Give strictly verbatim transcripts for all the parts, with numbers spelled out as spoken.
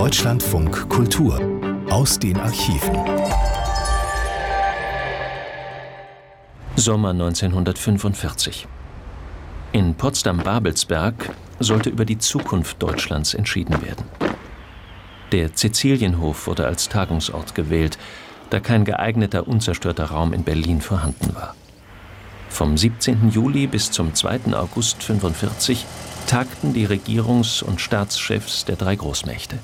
Deutschlandfunk Kultur aus den Archiven. Sommer neunzehnhundertfünfundvierzig. In Potsdam-Babelsberg sollte über die Zukunft Deutschlands entschieden werden. Der Cäcilienhof wurde als Tagungsort gewählt, da kein geeigneter unzerstörter Raum in Berlin vorhanden war. Vom siebzehnten Juli bis zum zweiten August neunzehnhundertfünfundvierzig tagten die Regierungs- und Staatschefs der drei Großmächte.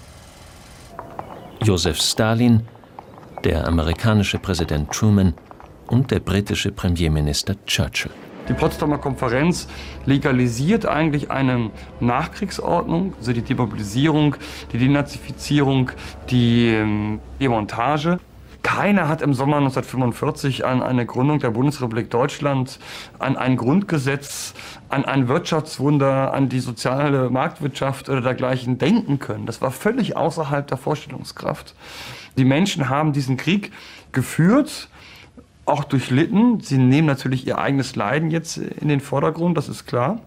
Joseph Stalin, der amerikanische Präsident Truman und der britische Premierminister Churchill. Die Potsdamer Konferenz legalisiert eigentlich eine Nachkriegsordnung, also die Demobilisierung, die Denazifizierung, die Demontage. Keiner hat im Sommer neunzehnhundertfünfundvierzig an eine Gründung der Bundesrepublik Deutschland, an ein Grundgesetz, an ein Wirtschaftswunder, an die soziale Marktwirtschaft oder dergleichen denken können. Das war völlig außerhalb der Vorstellungskraft. Die Menschen haben diesen Krieg geführt, auch durchlitten. Sie nehmen natürlich ihr eigenes Leiden jetzt in den Vordergrund, das ist klar.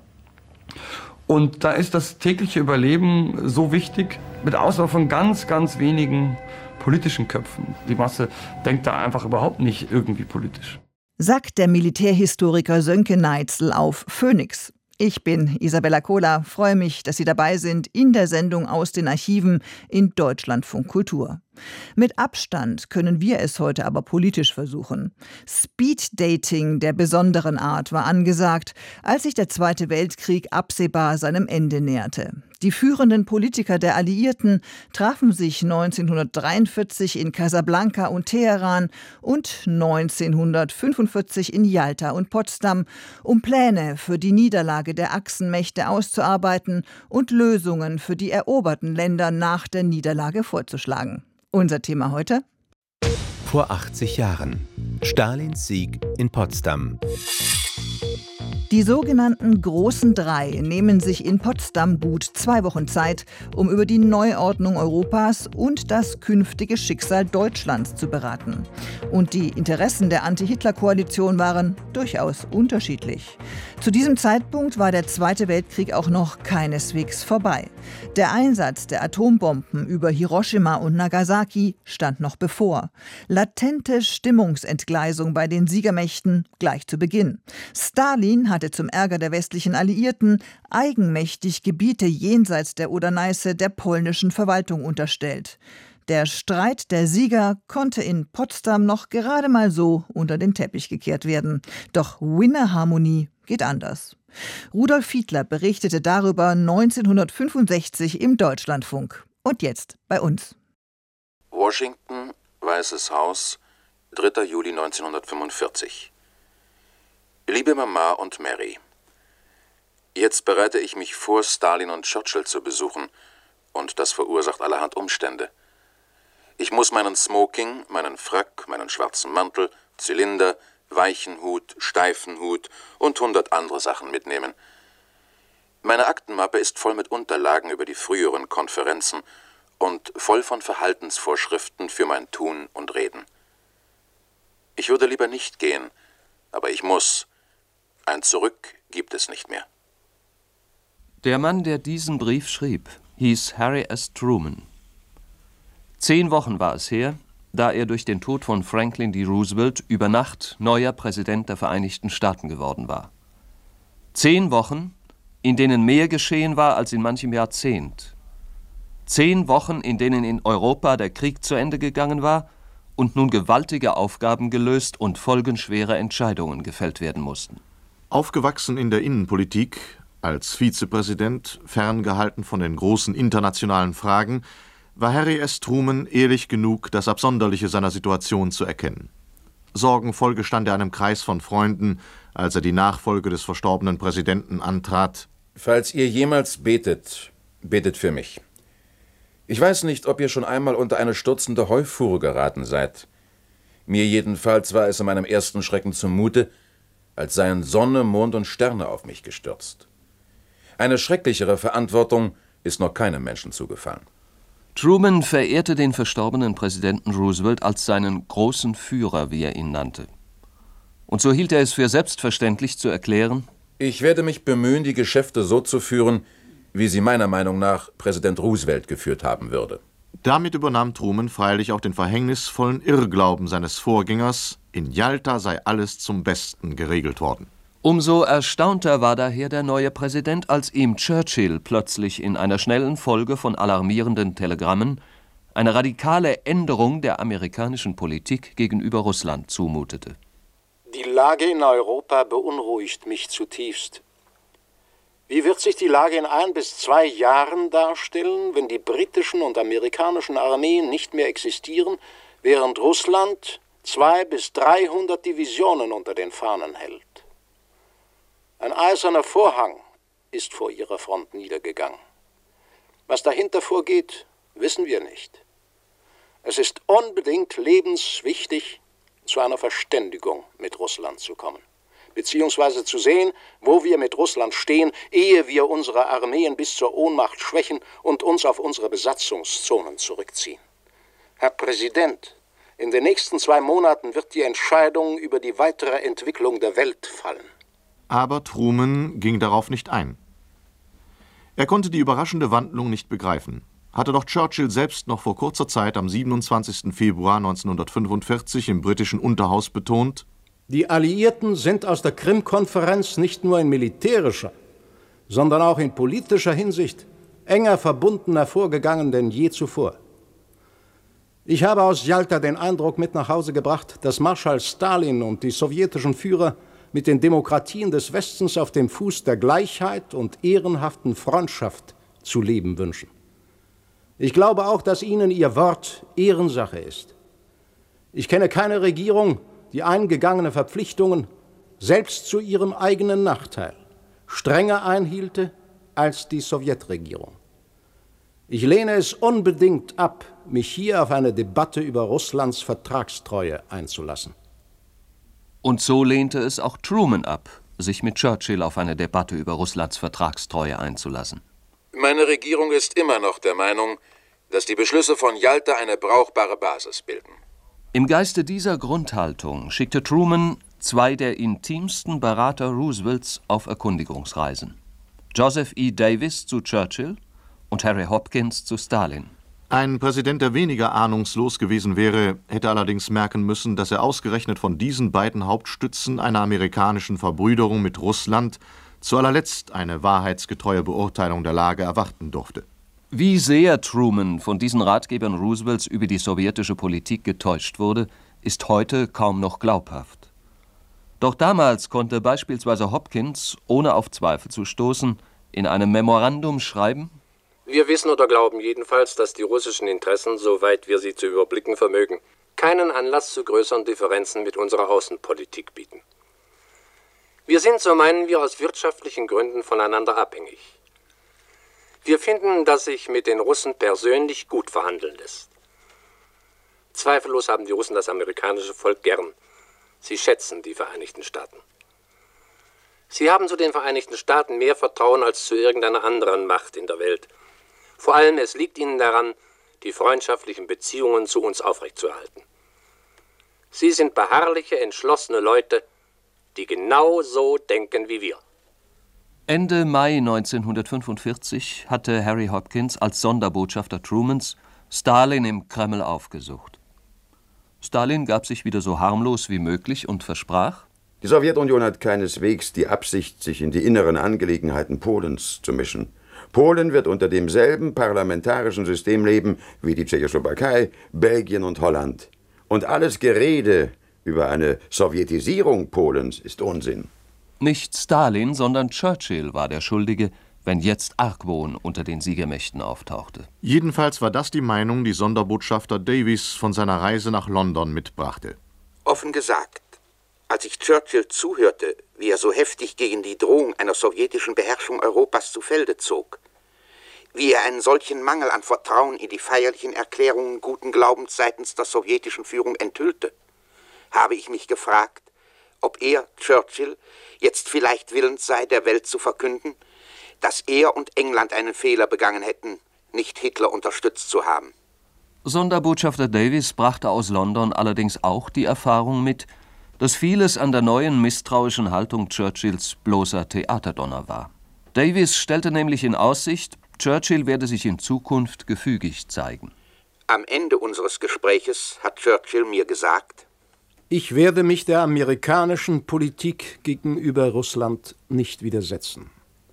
Und da ist das tägliche Überleben so wichtig, mit Ausnahme von ganz, ganz wenigen politischen Köpfen. Die Masse denkt da einfach überhaupt nicht irgendwie politisch. Sagt der Militärhistoriker Sönke Neitzel auf Phoenix. Ich bin Isabella Kohler, freue mich, dass Sie dabei sind in der Sendung aus den Archiven in Deutschlandfunk Kultur. Mit Abstand können wir es heute aber politisch versuchen. Speed-Dating der besonderen Art war angesagt, als sich der Zweite Weltkrieg absehbar seinem Ende näherte. Die führenden Politiker der Alliierten trafen sich neunzehnhundertdreiundvierzig in Casablanca und Teheran und neunzehnhundertfünfundvierzig in Jalta und Potsdam, um Pläne für die Niederlage der Achsenmächte auszuarbeiten und Lösungen für die eroberten Länder nach der Niederlage vorzuschlagen. Unser Thema heute? Vor achtzig Jahren. Stalins Sieg in Potsdam. Die sogenannten Großen Drei nehmen sich in Potsdam gut zwei Wochen Zeit, um über die Neuordnung Europas und das künftige Schicksal Deutschlands zu beraten. Und die Interessen der Anti-Hitler-Koalition waren durchaus unterschiedlich. Zu diesem Zeitpunkt war der Zweite Weltkrieg auch noch keineswegs vorbei. Der Einsatz der Atombomben über Hiroshima und Nagasaki stand noch bevor. Latente Stimmungsentgleisung bei den Siegermächten gleich zu Beginn. Stalin hatte zum Ärger der westlichen Alliierten eigenmächtig Gebiete jenseits der Oder-Neiße der polnischen Verwaltung unterstellt. Der Streit der Sieger konnte in Potsdam noch gerade mal so unter den Teppich gekehrt werden. Doch Winner-Harmonie geht anders. Rudolf Fiedler berichtete darüber neunzehnhundertfünfundsechzig im Deutschlandfunk. Und jetzt bei uns. Washington, Weißes Haus, dritter Juli neunzehnhundertfünfundvierzig. Liebe Mama und Mary, jetzt bereite ich mich vor, Stalin und Churchill zu besuchen, und das verursacht allerhand Umstände. Ich muss meinen Smoking, meinen Frack, meinen schwarzen Mantel, Zylinder, weichen Hut, steifen Hut und hundert andere Sachen mitnehmen. Meine Aktenmappe ist voll mit Unterlagen über die früheren Konferenzen und voll von Verhaltensvorschriften für mein Tun und Reden. Ich würde lieber nicht gehen, aber ich muss. Ein Zurück gibt es nicht mehr. Der Mann, der diesen Brief schrieb, hieß Harry S. Truman. Zehn Wochen war es her, da er durch den Tod von Franklin D. Roosevelt über Nacht neuer Präsident der Vereinigten Staaten geworden war. Zehn Wochen, in denen mehr geschehen war als in manchem Jahrzehnt. Zehn Wochen, in denen in Europa der Krieg zu Ende gegangen war und nun gewaltige Aufgaben gelöst und folgenschwere Entscheidungen gefällt werden mussten. Aufgewachsen in der Innenpolitik, als Vizepräsident, ferngehalten von den großen internationalen Fragen, war Harry S. Truman ehrlich genug, das Absonderliche seiner Situation zu erkennen. Sorgenvoll gestand er einem Kreis von Freunden, als er die Nachfolge des verstorbenen Präsidenten antrat. Falls ihr jemals betet, betet für mich. Ich weiß nicht, ob ihr schon einmal unter eine stürzende Heufuhre geraten seid. Mir jedenfalls war es in meinem ersten Schrecken zumute, als seien Sonne, Mond und Sterne auf mich gestürzt. Eine schrecklichere Verantwortung ist noch keinem Menschen zugefallen. Truman verehrte den verstorbenen Präsidenten Roosevelt als seinen großen Führer, wie er ihn nannte. Und so hielt er es für selbstverständlich zu erklären: Ich werde mich bemühen, die Geschäfte so zu führen, wie sie meiner Meinung nach Präsident Roosevelt geführt haben würde. Damit übernahm Truman freilich auch den verhängnisvollen Irrglauben seines Vorgängers, in Jalta sei alles zum Besten geregelt worden. Umso erstaunter war daher der neue Präsident, als ihm Churchill plötzlich in einer schnellen Folge von alarmierenden Telegrammen eine radikale Änderung der amerikanischen Politik gegenüber Russland zumutete. Die Lage in Europa beunruhigt mich zutiefst. Wie wird sich die Lage in ein bis zwei Jahren darstellen, wenn die britischen und amerikanischen Armeen nicht mehr existieren, während Russland zwei bis dreihundert Divisionen unter den Fahnen hält? Ein eiserner Vorhang ist vor ihrer Front niedergegangen. Was dahinter vorgeht, wissen wir nicht. Es ist unbedingt lebenswichtig, zu einer Verständigung mit Russland zu kommen, beziehungsweise zu sehen, wo wir mit Russland stehen, ehe wir unsere Armeen bis zur Ohnmacht schwächen und uns auf unsere Besatzungszonen zurückziehen. Herr Präsident, in den nächsten zwei Monaten wird die Entscheidung über die weitere Entwicklung der Welt fallen. Aber Truman ging darauf nicht ein. Er konnte die überraschende Wandlung nicht begreifen. Hatte doch Churchill selbst noch vor kurzer Zeit am siebenundzwanzigsten Februar neunzehnhundertfünfundvierzig im britischen Unterhaus betont: Die Alliierten sind aus der Krim-Konferenz nicht nur in militärischer, sondern auch in politischer Hinsicht enger verbunden hervorgegangen denn je zuvor. Ich habe aus Jalta den Eindruck mit nach Hause gebracht, dass Marschall Stalin und die sowjetischen Führer mit den Demokratien des Westens auf dem Fuß der Gleichheit und ehrenhaften Freundschaft zu leben wünschen. Ich glaube auch, dass ihnen ihr Wort Ehrensache ist. Ich kenne keine Regierung, die eingegangene Verpflichtungen selbst zu ihrem eigenen Nachteil strenger einhielte als die Sowjetregierung. Ich lehne es unbedingt ab, mich hier auf eine Debatte über Russlands Vertragstreue einzulassen. Und so lehnte es auch Truman ab, sich mit Churchill auf eine Debatte über Russlands Vertragstreue einzulassen. Meine Regierung ist immer noch der Meinung, dass die Beschlüsse von Jalta eine brauchbare Basis bilden. Im Geiste dieser Grundhaltung schickte Truman zwei der intimsten Berater Roosevelts auf Erkundigungsreisen: Joseph E. Davis zu Churchill und Harry Hopkins zu Stalin. Ein Präsident, der weniger ahnungslos gewesen wäre, hätte allerdings merken müssen, dass er ausgerechnet von diesen beiden Hauptstützen einer amerikanischen Verbrüderung mit Russland zu allerletzt eine wahrheitsgetreue Beurteilung der Lage erwarten durfte. Wie sehr Truman von diesen Ratgebern Roosevelts über die sowjetische Politik getäuscht wurde, ist heute kaum noch glaubhaft. Doch damals konnte beispielsweise Hopkins, ohne auf Zweifel zu stoßen, in einem Memorandum schreiben: Wir wissen oder glauben jedenfalls, dass die russischen Interessen, soweit wir sie zu überblicken vermögen, keinen Anlass zu größeren Differenzen mit unserer Außenpolitik bieten. Wir sind, so meinen wir, aus wirtschaftlichen Gründen voneinander abhängig. Wir finden, dass sich mit den Russen persönlich gut verhandeln lässt. Zweifellos haben die Russen das amerikanische Volk gern. Sie schätzen die Vereinigten Staaten. Sie haben zu den Vereinigten Staaten mehr Vertrauen als zu irgendeiner anderen Macht in der Welt. Vor allem, es liegt ihnen daran, die freundschaftlichen Beziehungen zu uns aufrechtzuerhalten. Sie sind beharrliche, entschlossene Leute, die genau so denken wie wir. Ende Mai neunzehnhundertfünfundvierzig hatte Harry Hopkins als Sonderbotschafter Trumans Stalin im Kreml aufgesucht. Stalin gab sich wieder so harmlos wie möglich und versprach: Die Sowjetunion hat keineswegs die Absicht, sich in die inneren Angelegenheiten Polens zu mischen. Polen wird unter demselben parlamentarischen System leben wie die Tschechoslowakei, Belgien und Holland. Und alles Gerede über eine Sowjetisierung Polens ist Unsinn. Nicht Stalin, sondern Churchill war der Schuldige, wenn jetzt Argwohn unter den Siegermächten auftauchte. Jedenfalls war das die Meinung, die Sonderbotschafter Davis von seiner Reise nach London mitbrachte. Offen gesagt, als ich Churchill zuhörte, wie er so heftig gegen die Drohung einer sowjetischen Beherrschung Europas zu Felde zog, wie er einen solchen Mangel an Vertrauen in die feierlichen Erklärungen guten Glaubens seitens der sowjetischen Führung enthüllte, habe ich mich gefragt, ob er, Churchill, jetzt vielleicht willens sei, der Welt zu verkünden, dass er und England einen Fehler begangen hätten, nicht Hitler unterstützt zu haben. Sonderbotschafter Davis brachte aus London allerdings auch die Erfahrung mit, dass vieles an der neuen misstrauischen Haltung Churchills bloßer Theaterdonner war. Davis stellte nämlich in Aussicht, Churchill werde sich in Zukunft gefügig zeigen. Am Ende unseres Gespräches hat Churchill mir gesagt: Ich werde mich der amerikanischen Politik gegenüber Russland nicht widersetzen.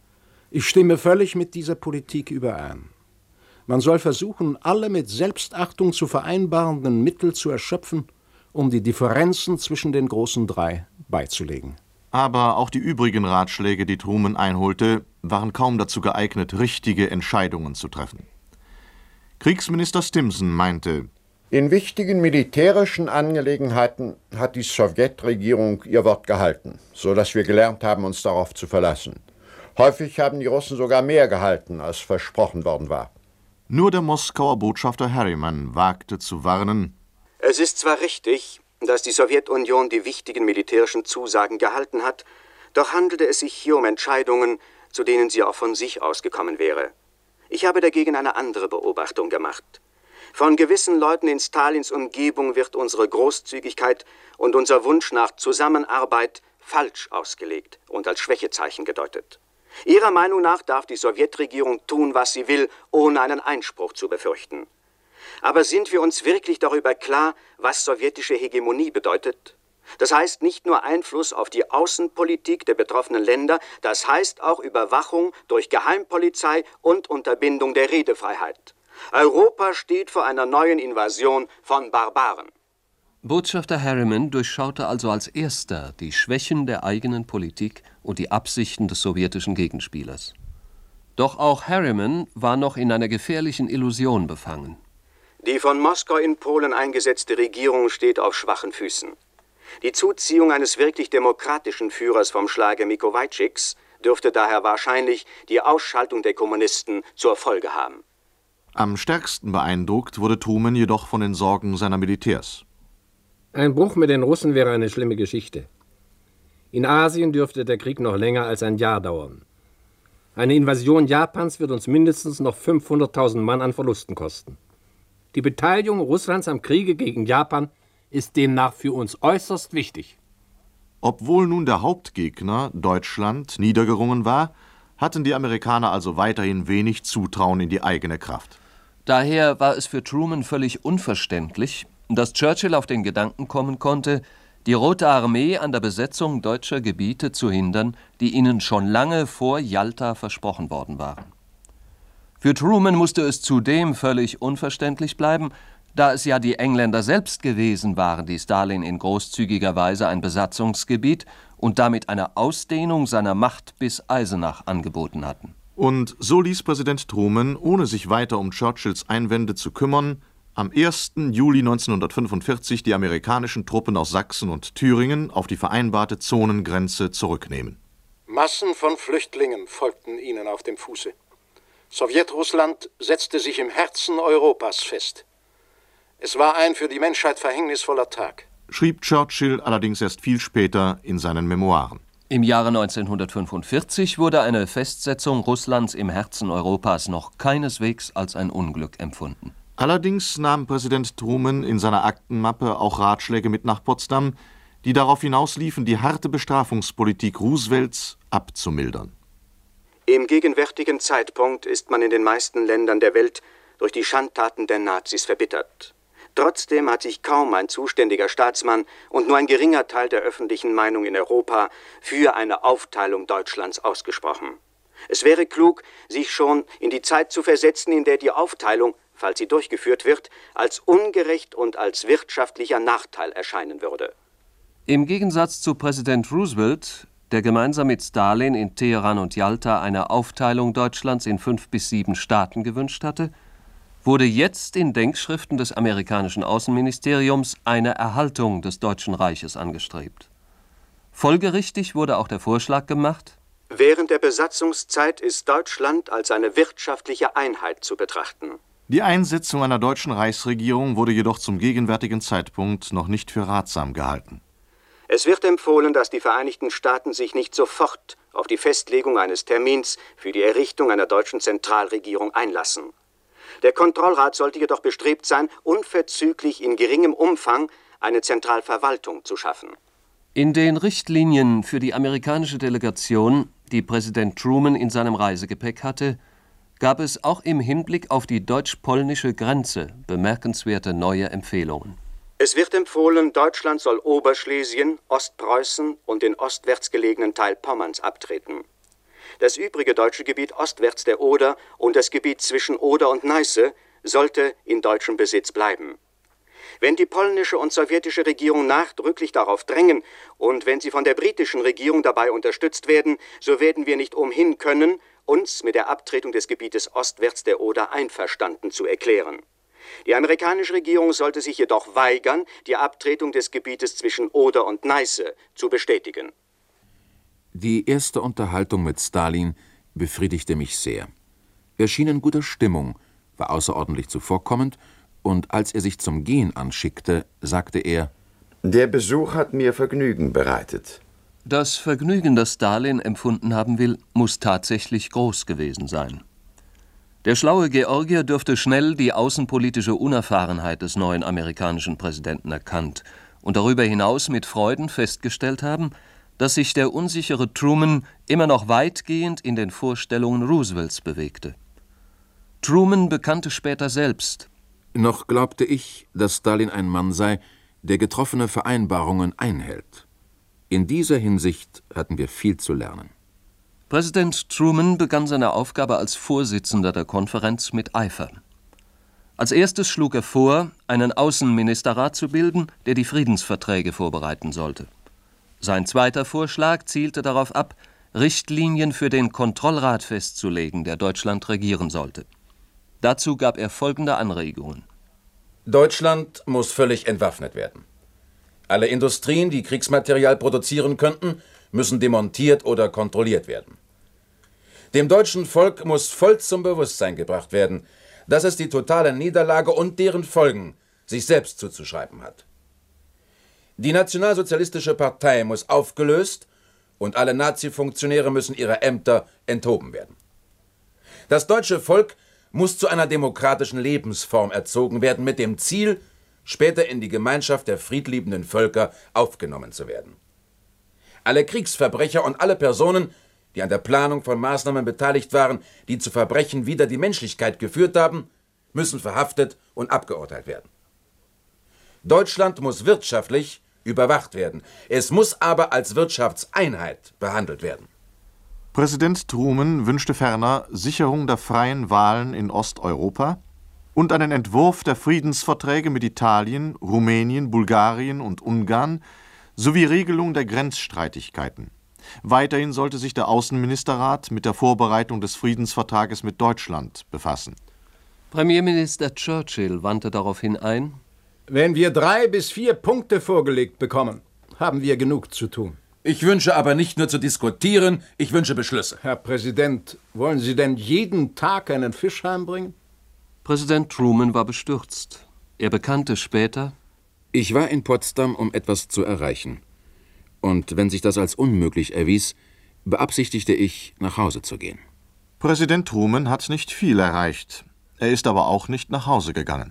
Ich stimme völlig mit dieser Politik überein. Man soll versuchen, alle mit Selbstachtung zu vereinbarenden Mittel zu erschöpfen, um die Differenzen zwischen den großen drei beizulegen. Aber auch die übrigen Ratschläge, die Truman einholte, waren kaum dazu geeignet, richtige Entscheidungen zu treffen. Kriegsminister Stimson meinte: In wichtigen militärischen Angelegenheiten hat die Sowjetregierung ihr Wort gehalten, so dass wir gelernt haben, uns darauf zu verlassen. Häufig haben die Russen sogar mehr gehalten, als versprochen worden war. Nur der Moskauer Botschafter Harriman wagte zu warnen: Es ist zwar richtig, dass die Sowjetunion die wichtigen militärischen Zusagen gehalten hat, doch handelte es sich hier um Entscheidungen, zu denen sie auch von sich ausgekommen wäre. Ich habe dagegen eine andere Beobachtung gemacht. Von gewissen Leuten in Stalins Umgebung wird unsere Großzügigkeit und unser Wunsch nach Zusammenarbeit falsch ausgelegt und als Schwächezeichen gedeutet. Ihrer Meinung nach darf die Sowjetregierung tun, was sie will, ohne einen Einspruch zu befürchten. Aber sind wir uns wirklich darüber klar, was sowjetische Hegemonie bedeutet? Das heißt nicht nur Einfluss auf die Außenpolitik der betroffenen Länder, das heißt auch Überwachung durch Geheimpolizei und Unterbindung der Redefreiheit. Europa steht vor einer neuen Invasion von Barbaren. Botschafter Harriman durchschaute also als erster die Schwächen der eigenen Politik und die Absichten des sowjetischen Gegenspielers. Doch auch Harriman war noch in einer gefährlichen Illusion befangen. Die von Moskau in Polen eingesetzte Regierung steht auf schwachen Füßen. Die Zuziehung eines wirklich demokratischen Führers vom Schlage Mikowajczyks dürfte daher wahrscheinlich die Ausschaltung der Kommunisten zur Folge haben. Am stärksten beeindruckt wurde Truman jedoch von den Sorgen seiner Militärs. Ein Bruch mit den Russen wäre eine schlimme Geschichte. In Asien dürfte der Krieg noch länger als ein Jahr dauern. Eine Invasion Japans wird uns mindestens noch fünfhunderttausend Mann an Verlusten kosten. Die Beteiligung Russlands am Kriege gegen Japan ist demnach für uns äußerst wichtig. Obwohl nun der Hauptgegner, Deutschland, niedergerungen war, hatten die Amerikaner also weiterhin wenig Zutrauen in die eigene Kraft. Daher war es für Truman völlig unverständlich, dass Churchill auf den Gedanken kommen konnte, die Rote Armee an der Besetzung deutscher Gebiete zu hindern, die ihnen schon lange vor Jalta versprochen worden waren. Für Truman musste es zudem völlig unverständlich bleiben, da es ja die Engländer selbst gewesen waren, die Stalin in großzügiger Weise ein Besatzungsgebiet und damit eine Ausdehnung seiner Macht bis Eisenach angeboten hatten. Und so ließ Präsident Truman, ohne sich weiter um Churchills Einwände zu kümmern, am ersten Juli neunzehnhundertfünfundvierzig die amerikanischen Truppen aus Sachsen und Thüringen auf die vereinbarte Zonengrenze zurücknehmen. Massen von Flüchtlingen folgten ihnen auf dem Fuße. Sowjetrussland setzte sich im Herzen Europas fest. Es war ein für die Menschheit verhängnisvoller Tag, schrieb Churchill allerdings erst viel später in seinen Memoiren. Im Jahre neunzehnhundertfünfundvierzig wurde eine Festsetzung Russlands im Herzen Europas noch keineswegs als ein Unglück empfunden. Allerdings nahm Präsident Truman in seiner Aktenmappe auch Ratschläge mit nach Potsdam, die darauf hinausliefen, die harte Bestrafungspolitik Roosevelts abzumildern. Im gegenwärtigen Zeitpunkt ist man in den meisten Ländern der Welt durch die Schandtaten der Nazis verbittert. Trotzdem hat sich kaum ein zuständiger Staatsmann und nur ein geringer Teil der öffentlichen Meinung in Europa für eine Aufteilung Deutschlands ausgesprochen. Es wäre klug, sich schon in die Zeit zu versetzen, in der die Aufteilung, falls sie durchgeführt wird, als ungerecht und als wirtschaftlicher Nachteil erscheinen würde. Im Gegensatz zu Präsident Roosevelt, der gemeinsam mit Stalin in Teheran und Jalta eine Aufteilung Deutschlands in fünf bis sieben Staaten gewünscht hatte, wurde jetzt in Denkschriften des amerikanischen Außenministeriums eine Erhaltung des Deutschen Reiches angestrebt. Folgerichtig wurde auch der Vorschlag gemacht: Während der Besatzungszeit ist Deutschland als eine wirtschaftliche Einheit zu betrachten. Die Einsetzung einer deutschen Reichsregierung wurde jedoch zum gegenwärtigen Zeitpunkt noch nicht für ratsam gehalten. Es wird empfohlen, dass die Vereinigten Staaten sich nicht sofort auf die Festlegung eines Termins für die Errichtung einer deutschen Zentralregierung einlassen. Der Kontrollrat sollte jedoch bestrebt sein, unverzüglich in geringem Umfang eine Zentralverwaltung zu schaffen. In den Richtlinien für die amerikanische Delegation, die Präsident Truman in seinem Reisegepäck hatte, gab es auch im Hinblick auf die deutsch-polnische Grenze bemerkenswerte neue Empfehlungen. Es wird empfohlen, Deutschland soll Oberschlesien, Ostpreußen und den ostwärts gelegenen Teil Pommerns abtreten. Das übrige deutsche Gebiet ostwärts der Oder und das Gebiet zwischen Oder und Neiße sollte in deutschem Besitz bleiben. Wenn die polnische und sowjetische Regierung nachdrücklich darauf drängen und wenn sie von der britischen Regierung dabei unterstützt werden, so werden wir nicht umhin können, uns mit der Abtretung des Gebietes ostwärts der Oder einverstanden zu erklären. Die amerikanische Regierung sollte sich jedoch weigern, die Abtretung des Gebietes zwischen Oder und Neiße zu bestätigen. Die erste Unterhaltung mit Stalin befriedigte mich sehr. Er schien in guter Stimmung, war außerordentlich zuvorkommend, und als er sich zum Gehen anschickte, sagte er: Der Besuch hat mir Vergnügen bereitet. Das Vergnügen, das Stalin empfunden haben will, muss tatsächlich groß gewesen sein. Der schlaue Georgier dürfte schnell die außenpolitische Unerfahrenheit des neuen amerikanischen Präsidenten erkannt und darüber hinaus mit Freuden festgestellt haben, dass sich der unsichere Truman immer noch weitgehend in den Vorstellungen Roosevelts bewegte. Truman bekannte später selbst: Noch glaubte ich, dass Stalin ein Mann sei, der getroffene Vereinbarungen einhält. In dieser Hinsicht hatten wir viel zu lernen. Präsident Truman begann seine Aufgabe als Vorsitzender der Konferenz mit Eifer. Als erstes schlug er vor, einen Außenministerrat zu bilden, der die Friedensverträge vorbereiten sollte. Sein zweiter Vorschlag zielte darauf ab, Richtlinien für den Kontrollrat festzulegen, der Deutschland regieren sollte. Dazu gab er folgende Anregungen. Deutschland muss völlig entwaffnet werden. Alle Industrien, die Kriegsmaterial produzieren könnten, müssen demontiert oder kontrolliert werden. Dem deutschen Volk muss voll zum Bewusstsein gebracht werden, dass es die totale Niederlage und deren Folgen sich selbst zuzuschreiben hat. Die Nationalsozialistische Partei muss aufgelöst und alle Nazi-Funktionäre müssen ihrer Ämter enthoben werden. Das deutsche Volk muss zu einer demokratischen Lebensform erzogen werden, mit dem Ziel, später in die Gemeinschaft der friedliebenden Völker aufgenommen zu werden. Alle Kriegsverbrecher und alle Personen, die an der Planung von Maßnahmen beteiligt waren, die zu Verbrechen wider die Menschlichkeit geführt haben, müssen verhaftet und abgeurteilt werden. Deutschland muss wirtschaftlich überwacht werden. Es muss aber als Wirtschaftseinheit behandelt werden. Präsident Truman wünschte ferner Sicherung der freien Wahlen in Osteuropa und einen Entwurf der Friedensverträge mit Italien, Rumänien, Bulgarien und Ungarn sowie Regelung der Grenzstreitigkeiten. Weiterhin sollte sich der Außenministerrat mit der Vorbereitung des Friedensvertrages mit Deutschland befassen. Premierminister Churchill wandte daraufhin ein: Wenn wir drei bis vier Punkte vorgelegt bekommen, haben wir genug zu tun. Ich wünsche aber nicht nur zu diskutieren, ich wünsche Beschlüsse. Herr Präsident, wollen Sie denn jeden Tag einen Fisch heimbringen? Präsident Truman war bestürzt. Er bekannte später: Ich war in Potsdam, um etwas zu erreichen. Und wenn sich das als unmöglich erwies, beabsichtigte ich, nach Hause zu gehen. Präsident Truman hat nicht viel erreicht. Er ist aber auch nicht nach Hause gegangen.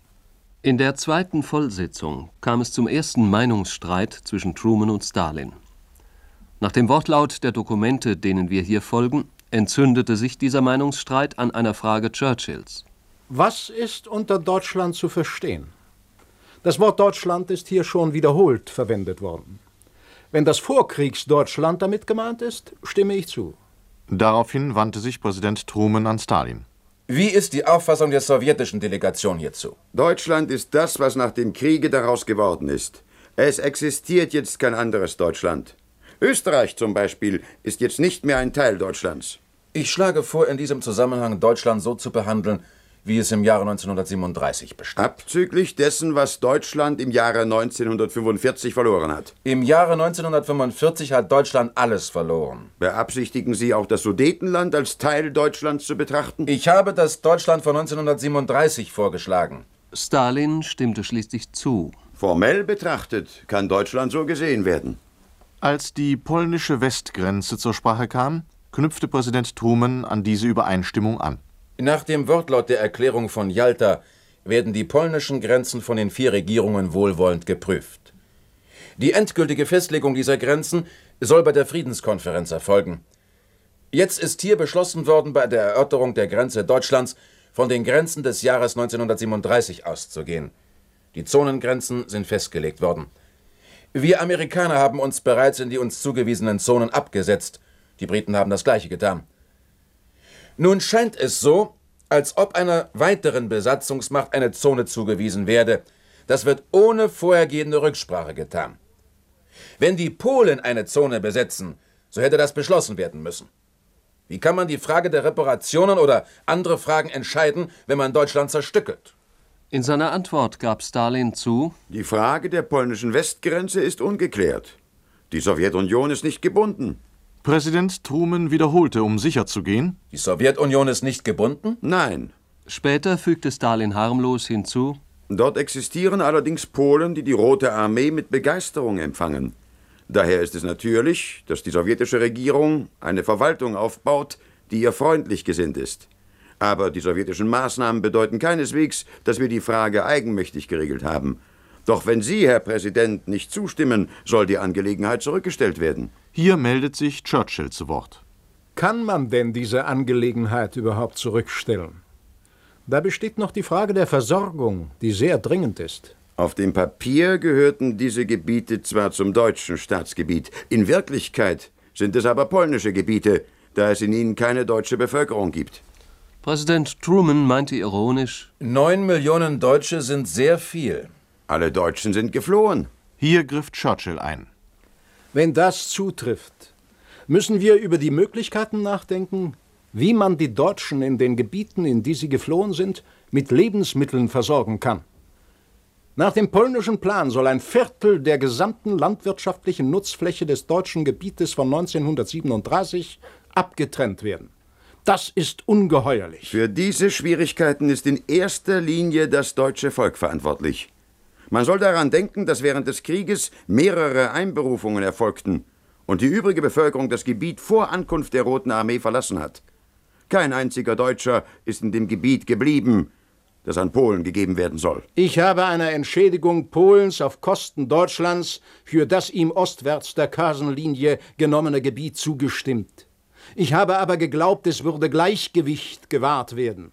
In der zweiten Vollsitzung kam es zum ersten Meinungsstreit zwischen Truman und Stalin. Nach dem Wortlaut der Dokumente, denen wir hier folgen, entzündete sich dieser Meinungsstreit an einer Frage Churchills. Was ist unter Deutschland zu verstehen? Das Wort Deutschland ist hier schon wiederholt verwendet worden. Wenn das Vorkriegsdeutschland damit gemeint ist, stimme ich zu. Daraufhin wandte sich Präsident Truman an Stalin. Wie ist die Auffassung der sowjetischen Delegation hierzu? Deutschland ist das, was nach dem Kriege daraus geworden ist. Es existiert jetzt kein anderes Deutschland. Österreich zum Beispiel ist jetzt nicht mehr ein Teil Deutschlands. Ich schlage vor, in diesem Zusammenhang Deutschland so zu behandeln, wie es im Jahre neunzehnhundertsiebenunddreißig bestand. Abzüglich dessen, was Deutschland im Jahre neunzehnhundertfünfundvierzig verloren hat. Im Jahre neunzehnhundertfünfundvierzig hat Deutschland alles verloren. Beabsichtigen Sie auch das Sudetenland als Teil Deutschlands zu betrachten? Ich habe das Deutschland von neunzehnhundertsiebenunddreißig vorgeschlagen. Stalin stimmte schließlich zu. Formell betrachtet kann Deutschland so gesehen werden. Als die polnische Westgrenze zur Sprache kam, knüpfte Präsident Truman an diese Übereinstimmung an. Nach dem Wortlaut der Erklärung von Jalta werden die polnischen Grenzen von den vier Regierungen wohlwollend geprüft. Die endgültige Festlegung dieser Grenzen soll bei der Friedenskonferenz erfolgen. Jetzt ist hier beschlossen worden, bei der Erörterung der Grenze Deutschlands von den Grenzen des Jahres neunzehnhundertsiebenunddreißig auszugehen. Die Zonengrenzen sind festgelegt worden. Wir Amerikaner haben uns bereits in die uns zugewiesenen Zonen abgesetzt. Die Briten haben das Gleiche getan. Nun scheint es so, als ob einer weiteren Besatzungsmacht eine Zone zugewiesen werde. Das wird ohne vorhergehende Rücksprache getan. Wenn die Polen eine Zone besetzen, so hätte das beschlossen werden müssen. Wie kann man die Frage der Reparationen oder andere Fragen entscheiden, wenn man Deutschland zerstückelt? In seiner Antwort gab Stalin zu: Die Frage der polnischen Westgrenze ist ungeklärt. Die Sowjetunion ist nicht gebunden. Präsident Truman wiederholte, um sicher zu gehen: Die Sowjetunion ist nicht gebunden? Nein. Später fügte Stalin harmlos hinzu: Dort existieren allerdings Polen, die die Rote Armee mit Begeisterung empfangen. Daher ist es natürlich, dass die sowjetische Regierung eine Verwaltung aufbaut, die ihr freundlich gesinnt ist. Aber die sowjetischen Maßnahmen bedeuten keineswegs, dass wir die Frage eigenmächtig geregelt haben. Doch wenn Sie, Herr Präsident, nicht zustimmen, soll die Angelegenheit zurückgestellt werden. Hier meldet sich Churchill zu Wort. Kann man denn diese Angelegenheit überhaupt zurückstellen? Da besteht noch die Frage der Versorgung, die sehr dringend ist. Auf dem Papier gehörten diese Gebiete zwar zum deutschen Staatsgebiet, in Wirklichkeit sind es aber polnische Gebiete, da es in ihnen keine deutsche Bevölkerung gibt. Präsident Truman meinte ironisch: Neun Millionen Deutsche sind sehr viel. Alle Deutschen sind geflohen. Hier griff Churchill ein. Wenn das zutrifft, müssen wir über die Möglichkeiten nachdenken, wie man die Deutschen in den Gebieten, in die sie geflohen sind, mit Lebensmitteln versorgen kann. Nach dem polnischen Plan soll ein Viertel der gesamten landwirtschaftlichen Nutzfläche des deutschen Gebietes von neunzehnhundertsiebenunddreißig abgetrennt werden. Das ist ungeheuerlich. Für diese Schwierigkeiten ist in erster Linie das deutsche Volk verantwortlich. Man soll daran denken, dass während des Krieges mehrere Einberufungen erfolgten und die übrige Bevölkerung das Gebiet vor Ankunft der Roten Armee verlassen hat. Kein einziger Deutscher ist in dem Gebiet geblieben, das an Polen gegeben werden soll. Ich habe einer Entschädigung Polens auf Kosten Deutschlands für das ihm ostwärts der Kasenlinie genommene Gebiet zugestimmt. Ich habe aber geglaubt, es würde Gleichgewicht gewahrt werden.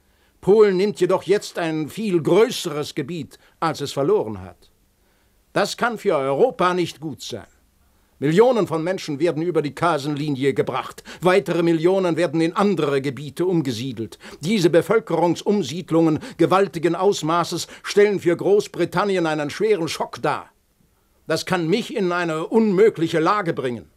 Polen nimmt jedoch jetzt ein viel größeres Gebiet, als es verloren hat. Das kann für Europa nicht gut sein. Millionen von Menschen werden über die Kasenlinie gebracht. Weitere Millionen werden in andere Gebiete umgesiedelt. Diese Bevölkerungsumsiedlungen gewaltigen Ausmaßes stellen für Großbritannien einen schweren Schock dar. Das kann mich in eine unmögliche Lage bringen.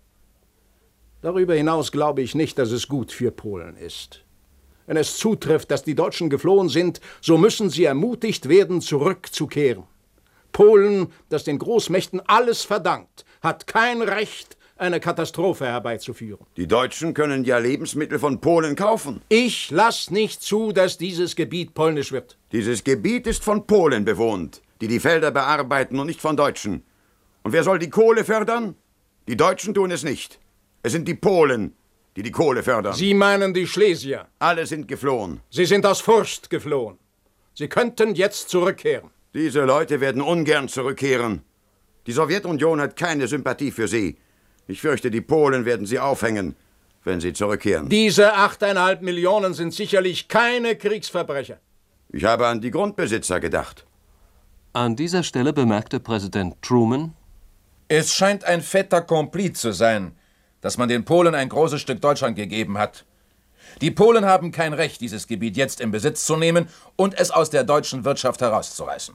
Darüber hinaus glaube ich nicht, dass es gut für Polen ist. Wenn es zutrifft, dass die Deutschen geflohen sind, so müssen sie ermutigt werden, zurückzukehren. Polen, das den Großmächten alles verdankt, hat kein Recht, eine Katastrophe herbeizuführen. Die Deutschen können ja Lebensmittel von Polen kaufen. Ich lasse nicht zu, dass dieses Gebiet polnisch wird. Dieses Gebiet ist von Polen bewohnt, die die Felder bearbeiten und nicht von Deutschen. Und wer soll die Kohle fördern? Die Deutschen tun es nicht. Es sind die Polen, die die Kohle fördern. Sie meinen die Schlesier? Alle sind geflohen. Sie sind aus Furcht geflohen. Sie könnten jetzt zurückkehren. Diese Leute werden ungern zurückkehren. Die Sowjetunion hat keine Sympathie für sie. Ich fürchte, die Polen werden sie aufhängen, wenn sie zurückkehren. Diese achteinhalb Millionen sind sicherlich keine Kriegsverbrecher. Ich habe an die Grundbesitzer gedacht. An dieser Stelle bemerkte Präsident Truman: Es scheint ein fait accompli zu sein, dass man den Polen ein großes Stück Deutschland gegeben hat. Die Polen haben kein Recht, dieses Gebiet jetzt in Besitz zu nehmen und es aus der deutschen Wirtschaft herauszureißen.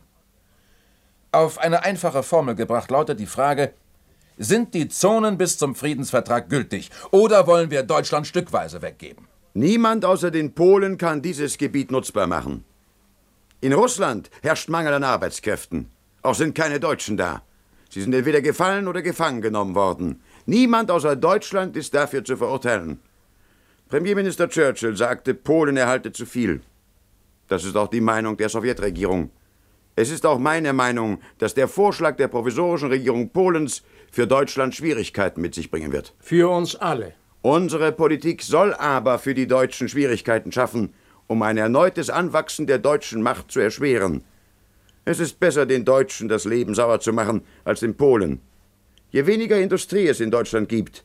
Auf eine einfache Formel gebracht lautet die Frage: Sind die Zonen bis zum Friedensvertrag gültig oder wollen wir Deutschland stückweise weggeben? Niemand außer den Polen kann dieses Gebiet nutzbar machen. In Russland herrscht Mangel an Arbeitskräften. Auch sind keine Deutschen da. Sie sind entweder gefallen oder gefangen genommen worden. Niemand außer Deutschland ist dafür zu verurteilen. Premierminister Churchill sagte, Polen erhalte zu viel. Das ist auch die Meinung der Sowjetregierung. Es ist auch meine Meinung, dass der Vorschlag der provisorischen Regierung Polens für Deutschland Schwierigkeiten mit sich bringen wird. Für uns alle. Unsere Politik soll aber für die Deutschen Schwierigkeiten schaffen, um ein erneutes Anwachsen der deutschen Macht zu erschweren. Es ist besser, den Deutschen das Leben sauer zu machen, als den Polen. Je weniger Industrie es in Deutschland gibt,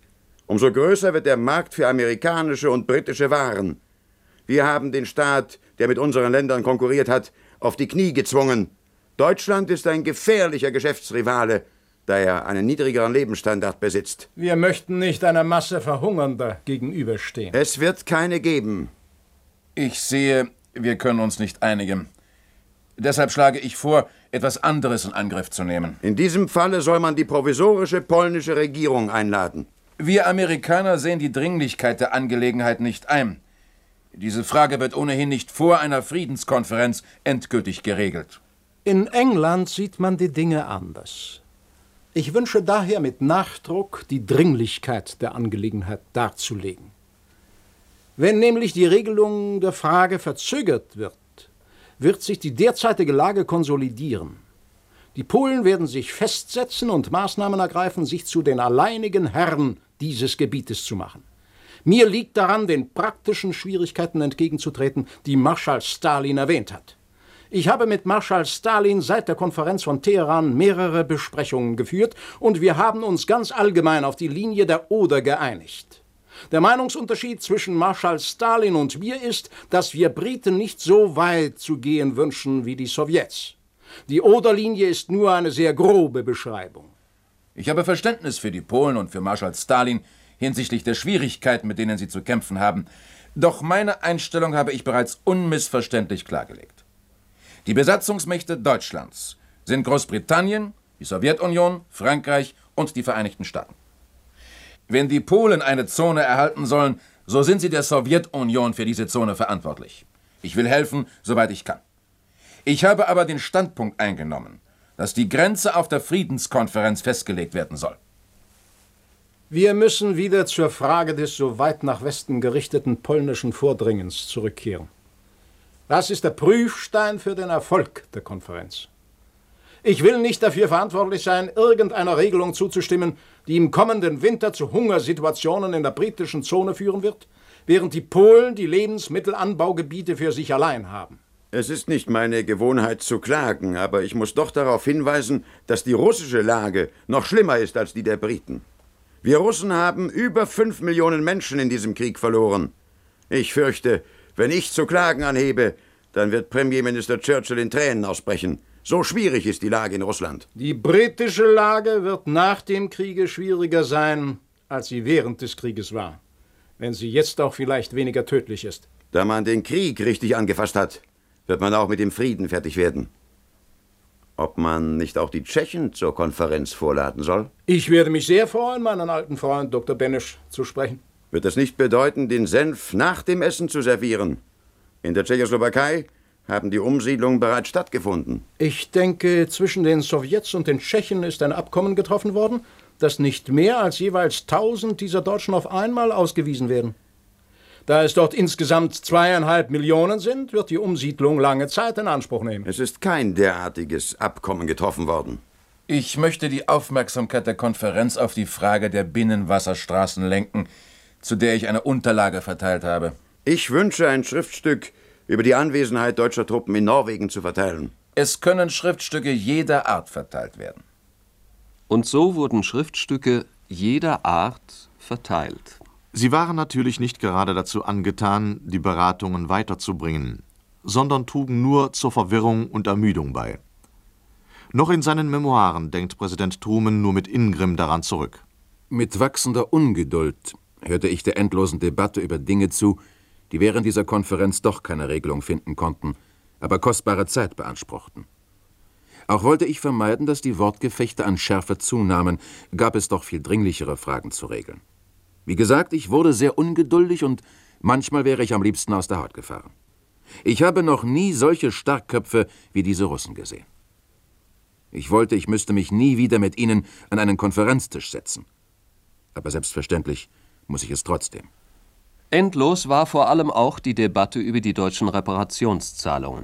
Umso größer wird der Markt für amerikanische und britische Waren. Wir haben den Staat, der mit unseren Ländern konkurriert hat, auf die Knie gezwungen. Deutschland ist ein gefährlicher Geschäftsrivale, da er einen niedrigeren Lebensstandard besitzt. Wir möchten nicht einer Masse Verhungernder gegenüberstehen. Es wird keine geben. Ich sehe, wir können uns nicht einigen. Deshalb schlage ich vor, etwas anderes in Angriff zu nehmen. In diesem Falle soll man die provisorische polnische Regierung einladen. Wir Amerikaner sehen die Dringlichkeit der Angelegenheit nicht ein. Diese Frage wird ohnehin nicht vor einer Friedenskonferenz endgültig geregelt. In England sieht man die Dinge anders. Ich wünsche daher mit Nachdruck, die Dringlichkeit der Angelegenheit darzulegen. Wenn nämlich die Regelung der Frage verzögert wird, wird sich die derzeitige Lage konsolidieren. Die Polen werden sich festsetzen und Maßnahmen ergreifen, sich zu den alleinigen Herren dieses Gebietes zu machen. Mir liegt daran, den praktischen Schwierigkeiten entgegenzutreten, die Marschall Stalin erwähnt hat. Ich habe mit Marschall Stalin seit der Konferenz von Teheran mehrere Besprechungen geführt und wir haben uns ganz allgemein auf die Linie der Oder geeinigt. Der Meinungsunterschied zwischen Marschall Stalin und mir ist, dass wir Briten nicht so weit zu gehen wünschen wie die Sowjets. Die Oder-Linie ist nur eine sehr grobe Beschreibung. Ich habe Verständnis für die Polen und für Marschall Stalin hinsichtlich der Schwierigkeiten, mit denen sie zu kämpfen haben. Doch meine Einstellung habe ich bereits unmissverständlich klargelegt. Die Besatzungsmächte Deutschlands sind Großbritannien, die Sowjetunion, Frankreich und die Vereinigten Staaten. Wenn die Polen eine Zone erhalten sollen, so sind sie der Sowjetunion für diese Zone verantwortlich. Ich will helfen, soweit ich kann. Ich habe aber den Standpunkt eingenommen, dass die Grenze auf der Friedenskonferenz festgelegt werden soll. Wir müssen wieder zur Frage des so weit nach Westen gerichteten polnischen Vordringens zurückkehren. Das ist der Prüfstein für den Erfolg der Konferenz. Ich will nicht dafür verantwortlich sein, irgendeiner Regelung zuzustimmen, die im kommenden Winter zu Hungersituationen in der britischen Zone führen wird, während die Polen die Lebensmittelanbaugebiete für sich allein haben. Es ist nicht meine Gewohnheit zu klagen, aber ich muss doch darauf hinweisen, dass die russische Lage noch schlimmer ist als die der Briten. Wir Russen haben über fünf Millionen Menschen in diesem Krieg verloren. Ich fürchte, wenn ich zu klagen anhebe, dann wird Premierminister Churchill in Tränen ausbrechen. So schwierig ist die Lage in Russland. Die britische Lage wird nach dem Kriege schwieriger sein, als sie während des Krieges war. Wenn sie jetzt auch vielleicht weniger tödlich ist. Da man den Krieg richtig angefasst hat, wird man auch mit dem Frieden fertig werden. Ob man nicht auch die Tschechen zur Konferenz vorladen soll? Ich werde mich sehr freuen, meinen alten Freund Doktor Beneš zu sprechen. Wird das nicht bedeuten, den Senf nach dem Essen zu servieren? In der Tschechoslowakei haben die Umsiedlungen bereits stattgefunden. Ich denke, zwischen den Sowjets und den Tschechen ist ein Abkommen getroffen worden, dass nicht mehr als jeweils tausend dieser Deutschen auf einmal ausgewiesen werden. Da es dort insgesamt zweieinhalb Millionen sind, wird die Umsiedlung lange Zeit in Anspruch nehmen. Es ist kein derartiges Abkommen getroffen worden. Ich möchte die Aufmerksamkeit der Konferenz auf die Frage der Binnenwasserstraßen lenken, zu der ich eine Unterlage verteilt habe. Ich wünsche, ein Schriftstück über die Anwesenheit deutscher Truppen in Norwegen zu verteilen. Es können Schriftstücke jeder Art verteilt werden. Und so wurden Schriftstücke jeder Art verteilt. Sie waren natürlich nicht gerade dazu angetan, die Beratungen weiterzubringen, sondern trugen nur zur Verwirrung und Ermüdung bei. Noch in seinen Memoiren denkt Präsident Truman nur mit Ingrimm daran zurück. Mit wachsender Ungeduld hörte ich der endlosen Debatte über Dinge zu, die während dieser Konferenz doch keine Regelung finden konnten, aber kostbare Zeit beanspruchten. Auch wollte ich vermeiden, dass die Wortgefechte an Schärfe zunahmen, gab es doch viel dringlichere Fragen zu regeln. Wie gesagt, ich wurde sehr ungeduldig und manchmal wäre ich am liebsten aus der Haut gefahren. Ich habe noch nie solche Starkköpfe wie diese Russen gesehen. Ich wollte, ich müsste mich nie wieder mit ihnen an einen Konferenztisch setzen. Aber selbstverständlich muss ich es trotzdem. Endlos war vor allem auch die Debatte über die deutschen Reparationszahlungen.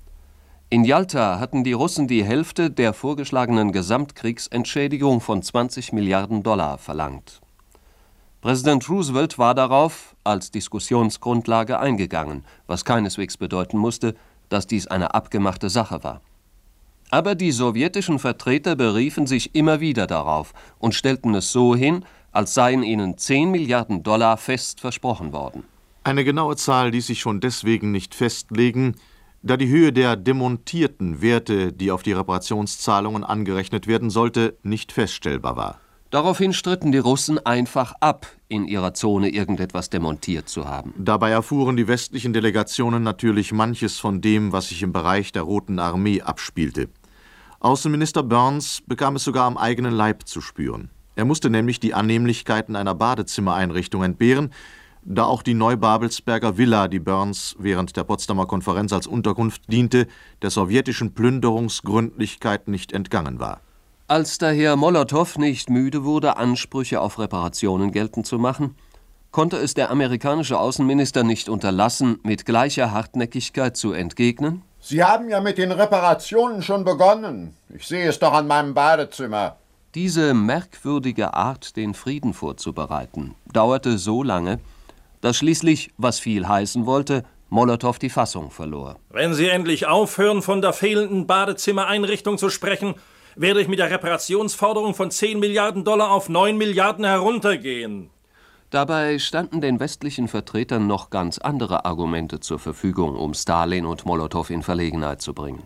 In Jalta hatten die Russen die Hälfte der vorgeschlagenen Gesamtkriegsentschädigung von zwanzig Milliarden Dollar verlangt. Präsident Roosevelt war darauf als Diskussionsgrundlage eingegangen, was keineswegs bedeuten musste, dass dies eine abgemachte Sache war. Aber die sowjetischen Vertreter beriefen sich immer wieder darauf und stellten es so hin, als seien ihnen zehn Milliarden Dollar fest versprochen worden. Eine genaue Zahl ließ sich schon deswegen nicht festlegen, da die Höhe der demontierten Werte, die auf die Reparationszahlungen angerechnet werden sollte, nicht feststellbar war. Daraufhin stritten die Russen einfach ab, in ihrer Zone irgendetwas demontiert zu haben. Dabei erfuhren die westlichen Delegationen natürlich manches von dem, was sich im Bereich der Roten Armee abspielte. Außenminister Burns bekam es sogar am eigenen Leib zu spüren. Er musste nämlich die Annehmlichkeiten einer Badezimmereinrichtung entbehren, da auch die Neubabelsberger Villa, die Burns während der Potsdamer Konferenz als Unterkunft diente, der sowjetischen Plünderungsgründlichkeit nicht entgangen war. Als daher Molotow nicht müde wurde, Ansprüche auf Reparationen geltend zu machen, konnte es der amerikanische Außenminister nicht unterlassen, mit gleicher Hartnäckigkeit zu entgegnen: Sie haben ja mit den Reparationen schon begonnen. Ich sehe es doch an meinem Badezimmer. Diese merkwürdige Art, den Frieden vorzubereiten, dauerte so lange, dass schließlich, was viel heißen wollte, Molotow die Fassung verlor. Wenn Sie endlich aufhören, von der fehlenden Badezimmereinrichtung zu sprechen, werde ich mit der Reparationsforderung von zehn Milliarden Dollar auf neun Milliarden heruntergehen. Dabei standen den westlichen Vertretern noch ganz andere Argumente zur Verfügung, um Stalin und Molotow in Verlegenheit zu bringen.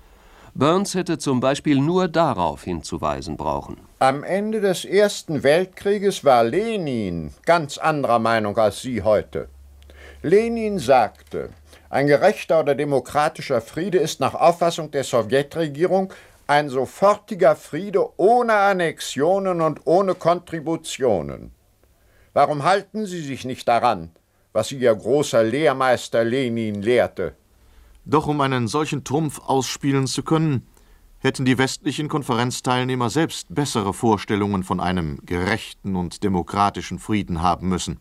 Burns hätte zum Beispiel nur darauf hinzuweisen brauchen: Am Ende des Ersten Weltkrieges war Lenin ganz anderer Meinung als Sie heute. Lenin sagte, ein gerechter oder demokratischer Friede ist nach Auffassung der Sowjetregierung ein sofortiger Friede ohne Annexionen und ohne Kontributionen. Warum halten Sie sich nicht daran, was Ihr großer Lehrmeister Lenin lehrte? Doch um einen solchen Trumpf ausspielen zu können, hätten die westlichen Konferenzteilnehmer selbst bessere Vorstellungen von einem gerechten und demokratischen Frieden haben müssen.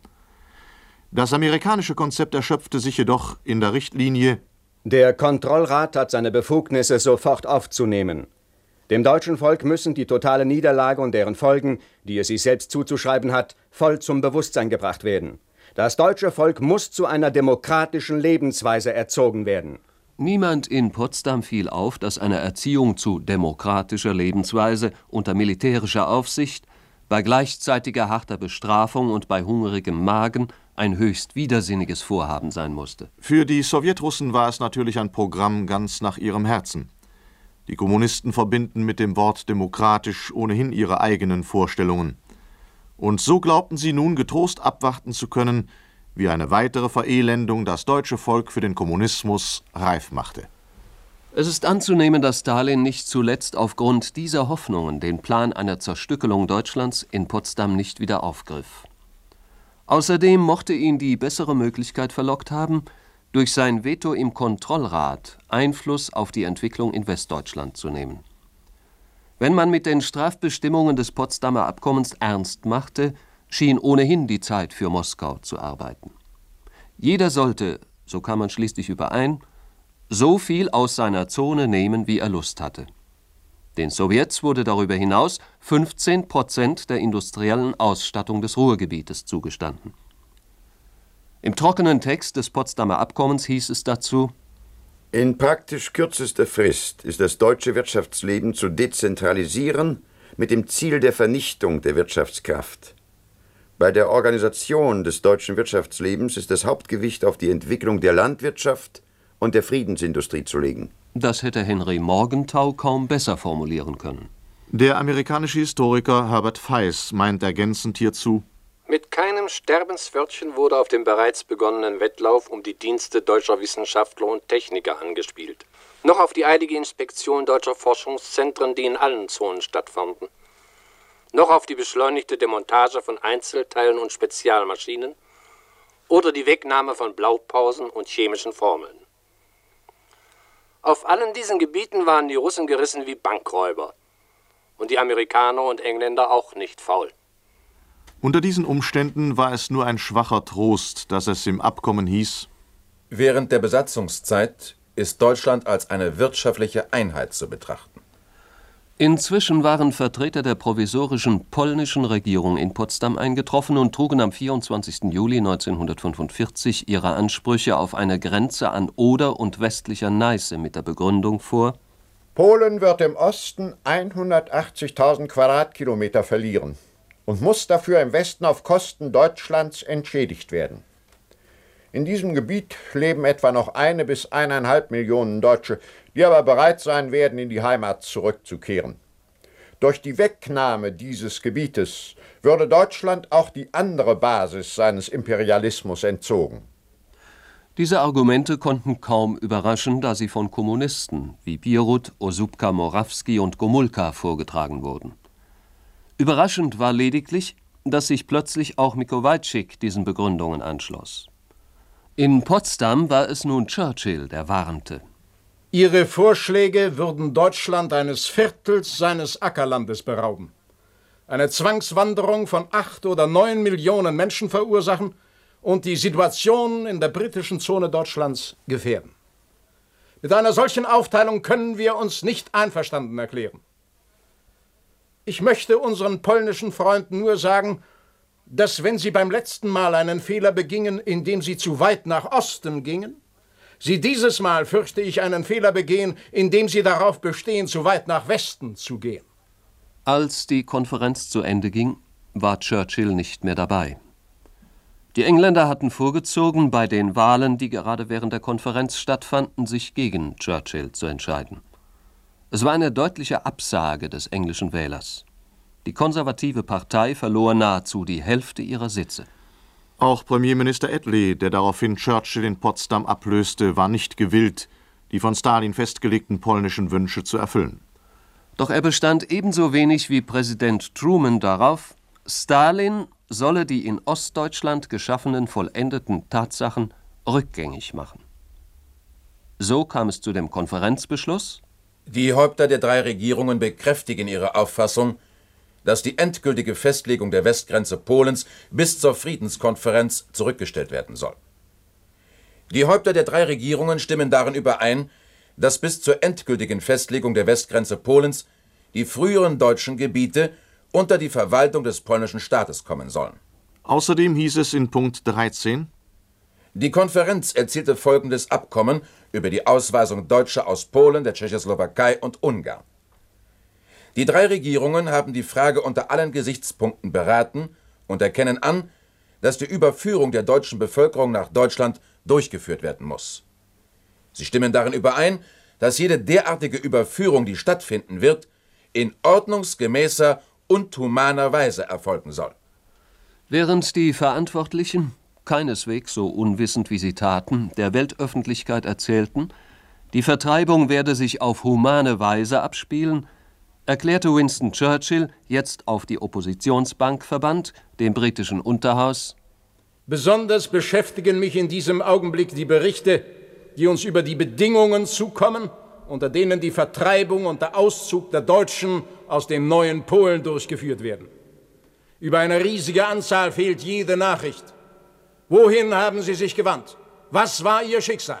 Das amerikanische Konzept erschöpfte sich jedoch in der Richtlinie: Der Kontrollrat hat seine Befugnisse sofort aufzunehmen. Dem deutschen Volk müssen die totale Niederlage und deren Folgen, die es sich selbst zuzuschreiben hat, voll zum Bewusstsein gebracht werden. Das deutsche Volk muss zu einer demokratischen Lebensweise erzogen werden. Niemand in Potsdam fiel auf, dass eine Erziehung zu demokratischer Lebensweise unter militärischer Aufsicht, bei gleichzeitiger harter Bestrafung und bei hungrigem Magen ein höchst widersinniges Vorhaben sein musste. Für die Sowjetrussen war es natürlich ein Programm ganz nach ihrem Herzen. Die Kommunisten verbinden mit dem Wort demokratisch ohnehin ihre eigenen Vorstellungen. Und so glaubten sie nun getrost abwarten zu können, wie eine weitere Verelendung das deutsche Volk für den Kommunismus reif machte. Es ist anzunehmen, dass Stalin nicht zuletzt aufgrund dieser Hoffnungen den Plan einer Zerstückelung Deutschlands in Potsdam nicht wieder aufgriff. Außerdem mochte ihn die bessere Möglichkeit verlockt haben, durch sein Veto im Kontrollrat Einfluss auf die Entwicklung in Westdeutschland zu nehmen. Wenn man mit den Strafbestimmungen des Potsdamer Abkommens ernst machte, schien ohnehin die Zeit für Moskau zu arbeiten. Jeder sollte, so kam man schließlich überein, so viel aus seiner Zone nehmen, wie er Lust hatte. Den Sowjets wurde darüber hinaus fünfzehn Prozent der industriellen Ausstattung des Ruhrgebietes zugestanden. Im trockenen Text des Potsdamer Abkommens hieß es dazu: In praktisch kürzester Frist ist das deutsche Wirtschaftsleben zu dezentralisieren mit dem Ziel der Vernichtung der Wirtschaftskraft. Bei der Organisation des deutschen Wirtschaftslebens ist das Hauptgewicht auf die Entwicklung der Landwirtschaft und der Friedensindustrie zu legen. Das hätte Henry Morgenthau kaum besser formulieren können. Der amerikanische Historiker Herbert Feiss meint ergänzend hierzu: Mit keinem Sterbenswörtchen wurde auf dem bereits begonnenen Wettlauf um die Dienste deutscher Wissenschaftler und Techniker angespielt, noch auf die eilige Inspektion deutscher Forschungszentren, die in allen Zonen stattfanden, noch auf die beschleunigte Demontage von Einzelteilen und Spezialmaschinen oder die Wegnahme von Blaupausen und chemischen Formeln. Auf allen diesen Gebieten waren die Russen gerissen wie Bankräuber und die Amerikaner und Engländer auch nicht faul. Unter diesen Umständen war es nur ein schwacher Trost, dass es im Abkommen hieß: Während der Besatzungszeit ist Deutschland als eine wirtschaftliche Einheit zu betrachten. Inzwischen waren Vertreter der provisorischen polnischen Regierung in Potsdam eingetroffen und trugen am vierundzwanzigsten Juli neunzehnhundertfünfundvierzig ihre Ansprüche auf eine Grenze an Oder und westlicher Neiße mit der Begründung vor: Polen wird im Osten hundertachtzigtausend Quadratkilometer verlieren. und muss dafür im Westen auf Kosten Deutschlands entschädigt werden. In diesem Gebiet leben etwa noch eine bis eineinhalb Millionen Deutsche, die aber bereit sein werden, in die Heimat zurückzukehren. Durch die Wegnahme dieses Gebietes würde Deutschland auch die andere Basis seines Imperialismus entzogen. Diese Argumente konnten kaum überraschen, da sie von Kommunisten wie Bierut, Osupka-Morawski und Gomulka vorgetragen wurden. Überraschend war lediglich, dass sich plötzlich auch Mikowajcik diesen Begründungen anschloss. In Potsdam war es nun Churchill, der warnte. Ihre Vorschläge würden Deutschland eines Viertels seines Ackerlandes berauben, eine Zwangswanderung von acht oder neun Millionen Menschen verursachen und die Situation in der britischen Zone Deutschlands gefährden. Mit einer solchen Aufteilung können wir uns nicht einverstanden erklären. Ich möchte unseren polnischen Freunden nur sagen, dass wenn sie beim letzten Mal einen Fehler begingen, indem sie zu weit nach Osten gingen, sie dieses Mal, fürchte ich, einen Fehler begehen, indem sie darauf bestehen, zu weit nach Westen zu gehen. Als die Konferenz zu Ende ging, war Churchill nicht mehr dabei. Die Engländer hatten vorgezogen, bei den Wahlen, die gerade während der Konferenz stattfanden, sich gegen Churchill zu entscheiden. Es war eine deutliche Absage des englischen Wählers. Die konservative Partei verlor nahezu die Hälfte ihrer Sitze. Auch Premierminister Attlee, der daraufhin Churchill in Potsdam ablöste, war nicht gewillt, die von Stalin festgelegten polnischen Wünsche zu erfüllen. Doch er bestand ebenso wenig wie Präsident Truman darauf, Stalin solle die in Ostdeutschland geschaffenen vollendeten Tatsachen rückgängig machen. So kam es zu dem Konferenzbeschluss: Die Häupter der drei Regierungen bekräftigen ihre Auffassung, dass die endgültige Festlegung der Westgrenze Polens bis zur Friedenskonferenz zurückgestellt werden soll. Die Häupter der drei Regierungen stimmen darin überein, dass bis zur endgültigen Festlegung der Westgrenze Polens die früheren deutschen Gebiete unter die Verwaltung des polnischen Staates kommen sollen. Außerdem hieß es in Punkt dreizehn: Die Konferenz erzielte folgendes Abkommen über die Ausweisung Deutscher aus Polen, der Tschechoslowakei und Ungarn. Die drei Regierungen haben die Frage unter allen Gesichtspunkten beraten und erkennen an, dass die Überführung der deutschen Bevölkerung nach Deutschland durchgeführt werden muss. Sie stimmen darin überein, dass jede derartige Überführung, die stattfinden wird, in ordnungsgemäßer und humaner Weise erfolgen soll. Während die Verantwortlichen, keineswegs so unwissend wie sie taten, der Weltöffentlichkeit erzählten, die Vertreibung werde sich auf humane Weise abspielen, erklärte Winston Churchill, jetzt auf die Oppositionsbank verbannt, dem britischen Unterhaus: Besonders beschäftigen mich in diesem Augenblick die Berichte, die uns über die Bedingungen zukommen, unter denen die Vertreibung und der Auszug der Deutschen aus dem neuen Polen durchgeführt werden. Über eine riesige Anzahl fehlt jede Nachricht. Wohin haben sie sich gewandt? Was war ihr Schicksal?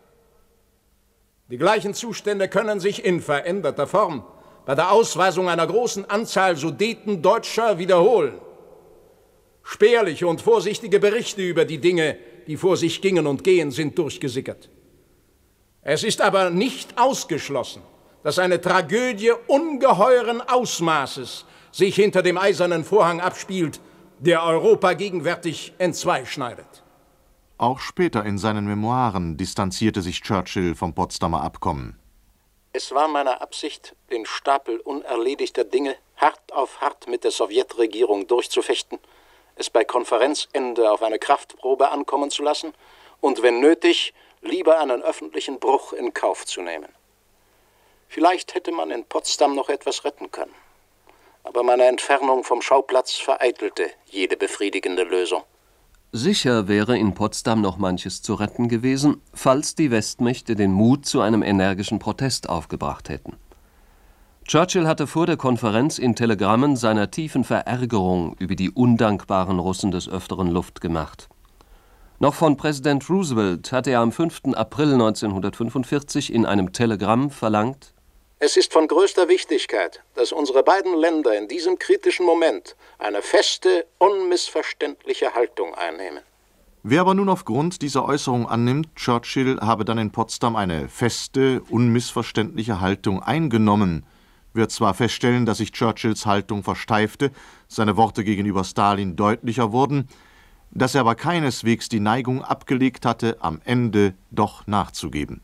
Die gleichen Zustände können sich in veränderter Form bei der Ausweisung einer großen Anzahl Sudetendeutscher wiederholen. Spärliche und vorsichtige Berichte über die Dinge, die vor sich gingen und gehen, sind durchgesickert. Es ist aber nicht ausgeschlossen, dass eine Tragödie ungeheuren Ausmaßes sich hinter dem eisernen Vorhang abspielt, der Europa gegenwärtig entzweischneidet. Auch später in seinen Memoiren distanzierte sich Churchill vom Potsdamer Abkommen. Es war meine Absicht, den Stapel unerledigter Dinge hart auf hart mit der Sowjetregierung durchzufechten, es bei Konferenzende auf eine Kraftprobe ankommen zu lassen und, wenn nötig, lieber einen öffentlichen Bruch in Kauf zu nehmen. Vielleicht hätte man in Potsdam noch etwas retten können. Aber meine Entfernung vom Schauplatz vereitelte jede befriedigende Lösung. Sicher wäre in Potsdam noch manches zu retten gewesen, falls die Westmächte den Mut zu einem energischen Protest aufgebracht hätten. Churchill hatte vor der Konferenz in Telegrammen seiner tiefen Verärgerung über die undankbaren Russen des Öfteren Luft gemacht. Noch von Präsident Roosevelt hatte er am fünften April neunzehnhundertfünfundvierzig in einem Telegramm verlangt: Es ist von größter Wichtigkeit, dass unsere beiden Länder in diesem kritischen Moment eine feste, unmissverständliche Haltung einnehmen. Wer aber nun aufgrund dieser Äußerung annimmt, Churchill habe dann in Potsdam eine feste, unmissverständliche Haltung eingenommen, wird zwar feststellen, dass sich Churchills Haltung versteifte, seine Worte gegenüber Stalin deutlicher wurden, dass er aber keineswegs die Neigung abgelegt hatte, am Ende doch nachzugeben.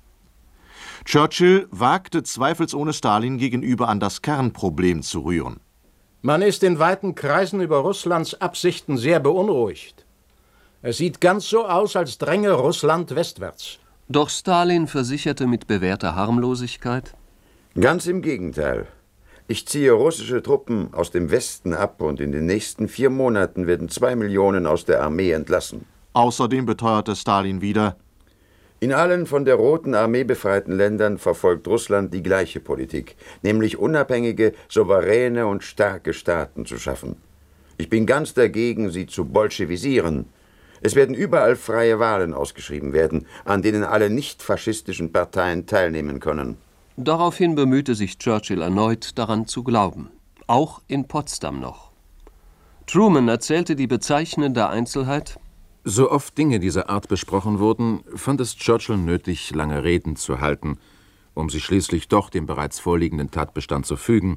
Churchill wagte zweifelsohne Stalin gegenüber an das Kernproblem zu rühren. Man ist in weiten Kreisen über Russlands Absichten sehr beunruhigt. Es sieht ganz so aus, als dränge Russland westwärts. Doch Stalin versicherte mit bewährter Harmlosigkeit: Ganz im Gegenteil. Ich ziehe russische Truppen aus dem Westen ab und in den nächsten vier Monaten werden zwei Millionen aus der Armee entlassen. Außerdem beteuerte Stalin wieder: In allen von der Roten Armee befreiten Ländern verfolgt Russland die gleiche Politik, nämlich unabhängige, souveräne und starke Staaten zu schaffen. Ich bin ganz dagegen, sie zu bolschewisieren. Es werden überall freie Wahlen ausgeschrieben werden, an denen alle nicht-faschistischen Parteien teilnehmen können. Daraufhin bemühte sich Churchill erneut, daran zu glauben. Auch in Potsdam noch. Truman erzählte die bezeichnende Einzelheit: So oft Dinge dieser Art besprochen wurden, fand es Churchill nötig, lange Reden zu halten, um sich schließlich doch dem bereits vorliegenden Tatbestand zu fügen.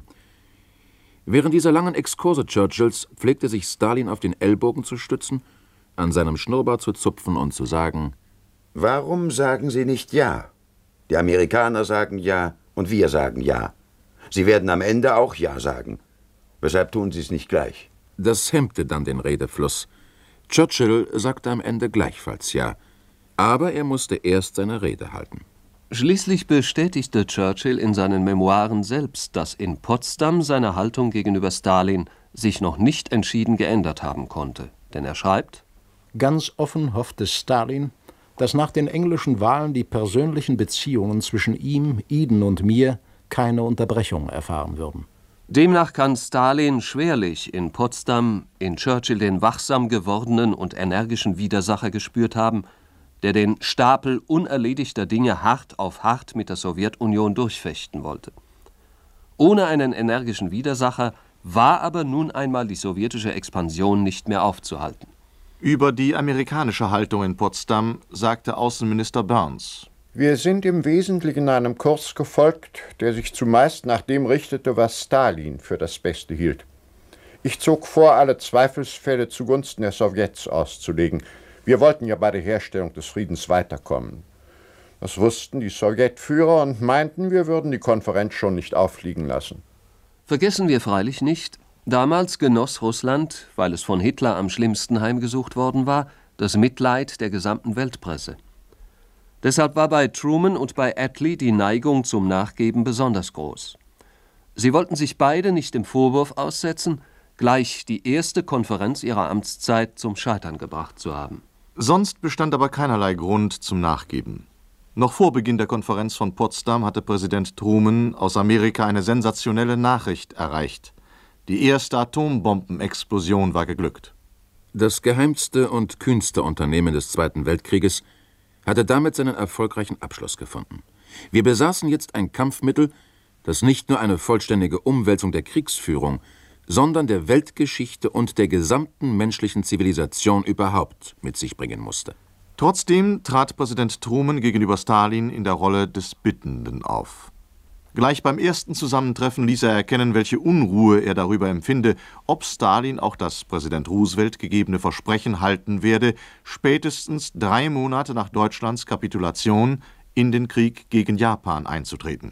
Während dieser langen Exkurse Churchills pflegte sich Stalin auf den Ellbogen zu stützen, an seinem Schnurrbart zu zupfen und zu sagen: Warum sagen Sie nicht Ja? Die Amerikaner sagen Ja und wir sagen Ja. Sie werden am Ende auch Ja sagen. Weshalb tun Sie es nicht gleich? Das hemmte dann den Redefluss. Churchill sagte am Ende gleichfalls Ja, aber er musste erst seine Rede halten. Schließlich bestätigte Churchill in seinen Memoiren selbst, dass in Potsdam seine Haltung gegenüber Stalin sich noch nicht entschieden geändert haben konnte. Denn er schreibt: Ganz offen hoffte Stalin, dass nach den englischen Wahlen die persönlichen Beziehungen zwischen ihm, Eden und mir keine Unterbrechung erfahren würden. Demnach kann Stalin schwerlich in Potsdam in Churchill den wachsam gewordenen und energischen Widersacher gespürt haben, der den Stapel unerledigter Dinge hart auf hart mit der Sowjetunion durchfechten wollte. Ohne einen energischen Widersacher war aber nun einmal die sowjetische Expansion nicht mehr aufzuhalten. Über die amerikanische Haltung in Potsdam sagte Außenminister Burns: Wir sind im Wesentlichen einem Kurs gefolgt, der sich zumeist nach dem richtete, was Stalin für das Beste hielt. Ich zog vor, alle Zweifelsfälle zugunsten der Sowjets auszulegen. Wir wollten ja bei der Herstellung des Friedens weiterkommen. Das wussten die Sowjetführer und meinten, wir würden die Konferenz schon nicht auffliegen lassen. Vergessen wir freilich nicht, damals genoss Russland, weil es von Hitler am schlimmsten heimgesucht worden war, das Mitleid der gesamten Weltpresse. Deshalb war bei Truman und bei Attlee die Neigung zum Nachgeben besonders groß. Sie wollten sich beide nicht dem Vorwurf aussetzen, gleich die erste Konferenz ihrer Amtszeit zum Scheitern gebracht zu haben. Sonst bestand aber keinerlei Grund zum Nachgeben. Noch vor Beginn der Konferenz von Potsdam hatte Präsident Truman aus Amerika eine sensationelle Nachricht erreicht. Die erste Atombombenexplosion war geglückt. Das geheimste und kühnste Unternehmen des Zweiten Weltkrieges hatte damit seinen erfolgreichen Abschluss gefunden. Wir besaßen jetzt ein Kampfmittel, das nicht nur eine vollständige Umwälzung der Kriegsführung, sondern der Weltgeschichte und der gesamten menschlichen Zivilisation überhaupt mit sich bringen musste. Trotzdem trat Präsident Truman gegenüber Stalin in der Rolle des Bittenden auf. Gleich beim ersten Zusammentreffen ließ er erkennen, welche Unruhe er darüber empfinde, ob Stalin auch das Präsident Roosevelt gegebene Versprechen halten werde, spätestens drei Monate nach Deutschlands Kapitulation in den Krieg gegen Japan einzutreten.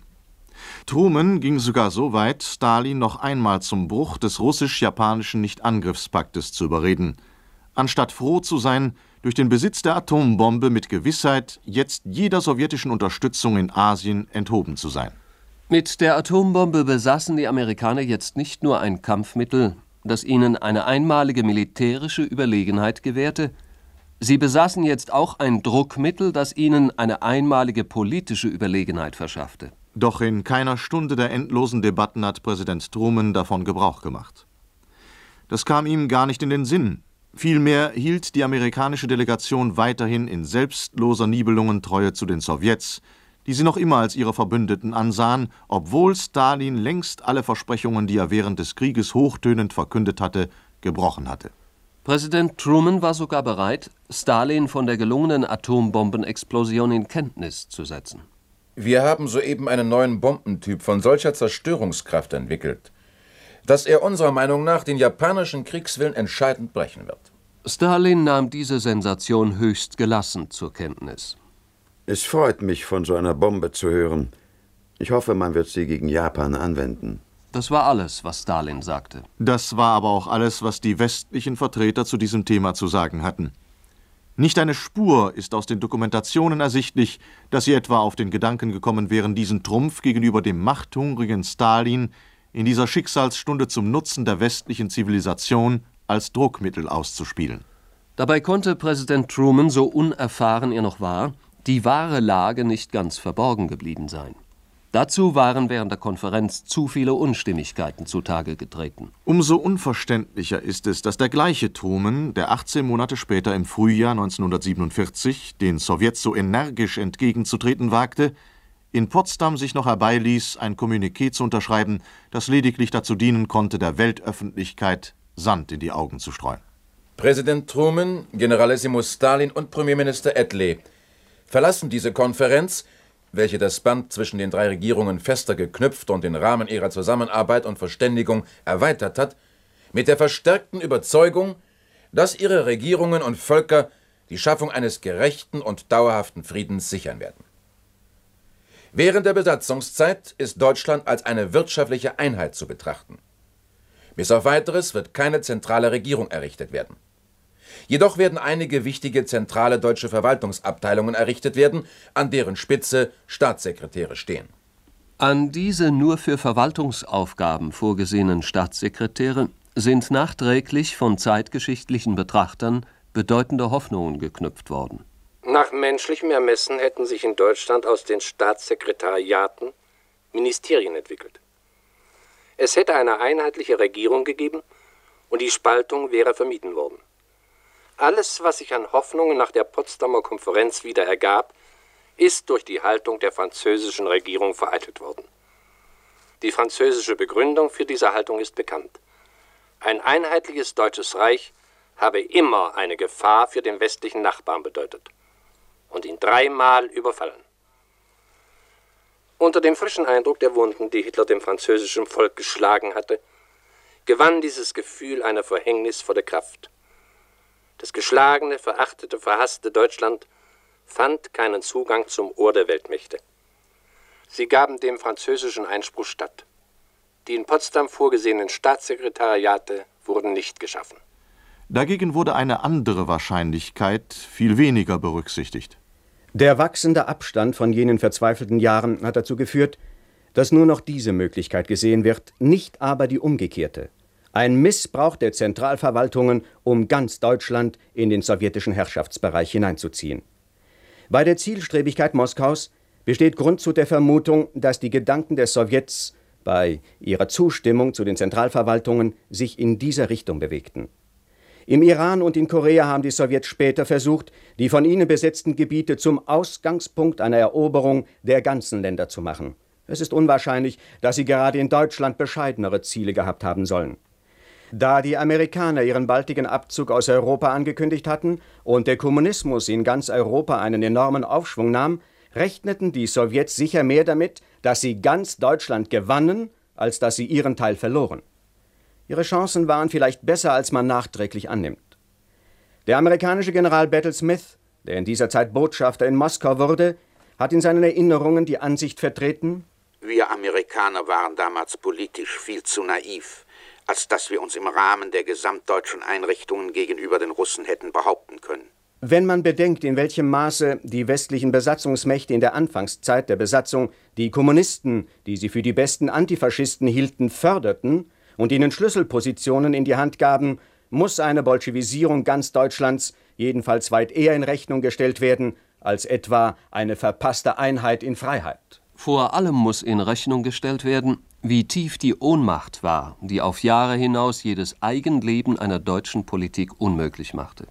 Truman ging sogar so weit, Stalin noch einmal zum Bruch des russisch-japanischen Nichtangriffspaktes zu überreden, anstatt froh zu sein, durch den Besitz der Atombombe mit Gewissheit jetzt jeder sowjetischen Unterstützung in Asien enthoben zu sein. Mit der Atombombe besaßen die Amerikaner jetzt nicht nur ein Kampfmittel, das ihnen eine einmalige militärische Überlegenheit gewährte, sie besaßen jetzt auch ein Druckmittel, das ihnen eine einmalige politische Überlegenheit verschaffte. Doch in keiner Stunde der endlosen Debatten hat Präsident Truman davon Gebrauch gemacht. Das kam ihm gar nicht in den Sinn. Vielmehr hielt die amerikanische Delegation weiterhin in selbstloser Nibelungen Treue zu den Sowjets, die sie noch immer als ihre Verbündeten ansahen, obwohl Stalin längst alle Versprechungen, die er während des Krieges hochtönend verkündet hatte, gebrochen hatte. Präsident Truman war sogar bereit, Stalin von der gelungenen Atombombenexplosion in Kenntnis zu setzen. Wir haben soeben einen neuen Bombentyp von solcher Zerstörungskraft entwickelt, dass er unserer Meinung nach den japanischen Kriegswillen entscheidend brechen wird. Stalin nahm diese Sensation höchst gelassen zur Kenntnis. Es freut mich, von so einer Bombe zu hören. Ich hoffe, man wird sie gegen Japan anwenden. Das war alles, was Stalin sagte. Das war aber auch alles, was die westlichen Vertreter zu diesem Thema zu sagen hatten. Nicht eine Spur ist aus den Dokumentationen ersichtlich, dass sie etwa auf den Gedanken gekommen wären, diesen Trumpf gegenüber dem machthungrigen Stalin in dieser Schicksalsstunde zum Nutzen der westlichen Zivilisation als Druckmittel auszuspielen. Dabei konnte Präsident Truman, so unerfahren er noch war, die wahre Lage nicht ganz verborgen geblieben sein. Dazu waren während der Konferenz zu viele Unstimmigkeiten zutage getreten. Umso unverständlicher ist es, dass der gleiche Truman, der achtzehn Monate später im Frühjahr neunzehnhundertsiebenundvierzig den Sowjets so energisch entgegenzutreten wagte, in Potsdam sich noch herbeiließ, ein Kommuniqué zu unterschreiben, das lediglich dazu dienen konnte, der Weltöffentlichkeit Sand in die Augen zu streuen. Präsident Truman, Generalissimus Stalin und Premierminister Attlee verlassen diese Konferenz, welche das Band zwischen den drei Regierungen fester geknüpft und den Rahmen ihrer Zusammenarbeit und Verständigung erweitert hat, mit der verstärkten Überzeugung, dass ihre Regierungen und Völker die Schaffung eines gerechten und dauerhaften Friedens sichern werden. Während der Besatzungszeit ist Deutschland als eine wirtschaftliche Einheit zu betrachten. Bis auf Weiteres wird keine zentrale Regierung errichtet werden. Jedoch werden einige wichtige zentrale deutsche Verwaltungsabteilungen errichtet werden, an deren Spitze Staatssekretäre stehen. An diese nur für Verwaltungsaufgaben vorgesehenen Staatssekretäre sind nachträglich von zeitgeschichtlichen Betrachtern bedeutende Hoffnungen geknüpft worden. Nach menschlichem Ermessen hätten sich in Deutschland aus den Staatssekretariaten Ministerien entwickelt. Es hätte eine einheitliche Regierung gegeben und die Spaltung wäre vermieden worden. Alles, was sich an Hoffnungen nach der Potsdamer Konferenz wieder ergab, ist durch die Haltung der französischen Regierung vereitelt worden. Die französische Begründung für diese Haltung ist bekannt. Ein einheitliches deutsches Reich habe immer eine Gefahr für den westlichen Nachbarn bedeutet und ihn dreimal überfallen. Unter dem frischen Eindruck der Wunden, die Hitler dem französischen Volk geschlagen hatte, gewann dieses Gefühl eine verhängnisvolle Kraft. Das geschlagene, verachtete, verhasste Deutschland fand keinen Zugang zum Ohr der Weltmächte. Sie gaben dem französischen Einspruch statt. Die in Potsdam vorgesehenen Staatssekretariate wurden nicht geschaffen. Dagegen wurde eine andere Wahrscheinlichkeit viel weniger berücksichtigt. Der wachsende Abstand von jenen verzweifelten Jahren hat dazu geführt, dass nur noch diese Möglichkeit gesehen wird, nicht aber die umgekehrte. Ein Missbrauch der Zentralverwaltungen, um ganz Deutschland in den sowjetischen Herrschaftsbereich hineinzuziehen. Bei der Zielstrebigkeit Moskaus besteht Grund zu der Vermutung, dass die Gedanken der Sowjets bei ihrer Zustimmung zu den Zentralverwaltungen sich in dieser Richtung bewegten. Im Iran und in Korea haben die Sowjets später versucht, die von ihnen besetzten Gebiete zum Ausgangspunkt einer Eroberung der ganzen Länder zu machen. Es ist unwahrscheinlich, dass sie gerade in Deutschland bescheidenere Ziele gehabt haben sollen. Da die Amerikaner ihren baldigen Abzug aus Europa angekündigt hatten und der Kommunismus in ganz Europa einen enormen Aufschwung nahm, rechneten die Sowjets sicher mehr damit, dass sie ganz Deutschland gewannen, als dass sie ihren Teil verloren. Ihre Chancen waren vielleicht besser, als man nachträglich annimmt. Der amerikanische General Battle Smith, der in dieser Zeit Botschafter in Moskau wurde, hat in seinen Erinnerungen die Ansicht vertreten: Wir Amerikaner waren damals politisch viel zu naiv, als dass wir uns im Rahmen der gesamtdeutschen Einrichtungen gegenüber den Russen hätten behaupten können. Wenn man bedenkt, in welchem Maße die westlichen Besatzungsmächte in der Anfangszeit der Besatzung die Kommunisten, die sie für die besten Antifaschisten hielten, förderten und ihnen Schlüsselpositionen in die Hand gaben, muss eine Bolschewisierung ganz Deutschlands jedenfalls weit eher in Rechnung gestellt werden, als etwa eine verpasste Einheit in Freiheit. Vor allem muss in Rechnung gestellt werden, wie tief die Ohnmacht war, die auf Jahre hinaus jedes Eigenleben einer deutschen Politik unmöglich machte.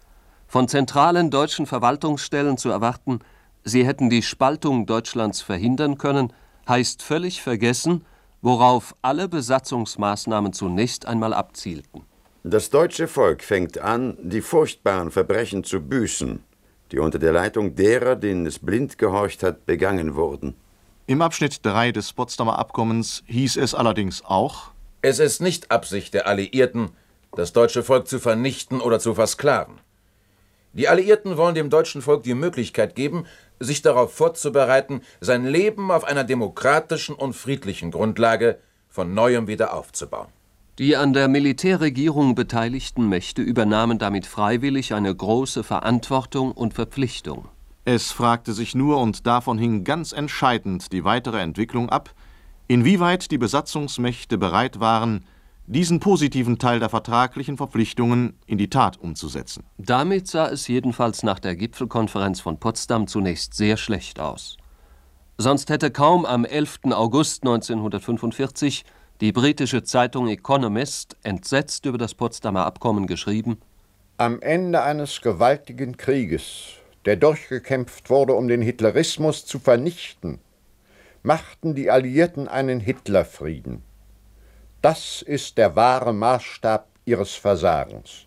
Von zentralen deutschen Verwaltungsstellen zu erwarten, sie hätten die Spaltung Deutschlands verhindern können, heißt völlig vergessen, worauf alle Besatzungsmaßnahmen zunächst einmal abzielten. Das deutsche Volk fängt an, die furchtbaren Verbrechen zu büßen, die unter der Leitung derer, denen es blind gehorcht hat, begangen wurden. Im Abschnitt drei des Potsdamer Abkommens hieß es allerdings auch: Es ist nicht Absicht der Alliierten, das deutsche Volk zu vernichten oder zu versklaven. Die Alliierten wollen dem deutschen Volk die Möglichkeit geben, sich darauf vorzubereiten, sein Leben auf einer demokratischen und friedlichen Grundlage von Neuem wieder aufzubauen. Die an der Militärregierung beteiligten Mächte übernahmen damit freiwillig eine große Verantwortung und Verpflichtung. Es fragte sich nur, und davon hing ganz entscheidend die weitere Entwicklung ab, inwieweit die Besatzungsmächte bereit waren, diesen positiven Teil der vertraglichen Verpflichtungen in die Tat umzusetzen. Damit sah es jedenfalls nach der Gipfelkonferenz von Potsdam zunächst sehr schlecht aus. Sonst hätte kaum am elften August neunzehnhundertfünfundvierzig die britische Zeitung Economist entsetzt über das Potsdamer Abkommen geschrieben: Am Ende eines gewaltigen Krieges, der durchgekämpft wurde, um den Hitlerismus zu vernichten, machten die Alliierten einen Hitlerfrieden. Das ist der wahre Maßstab ihres Versagens.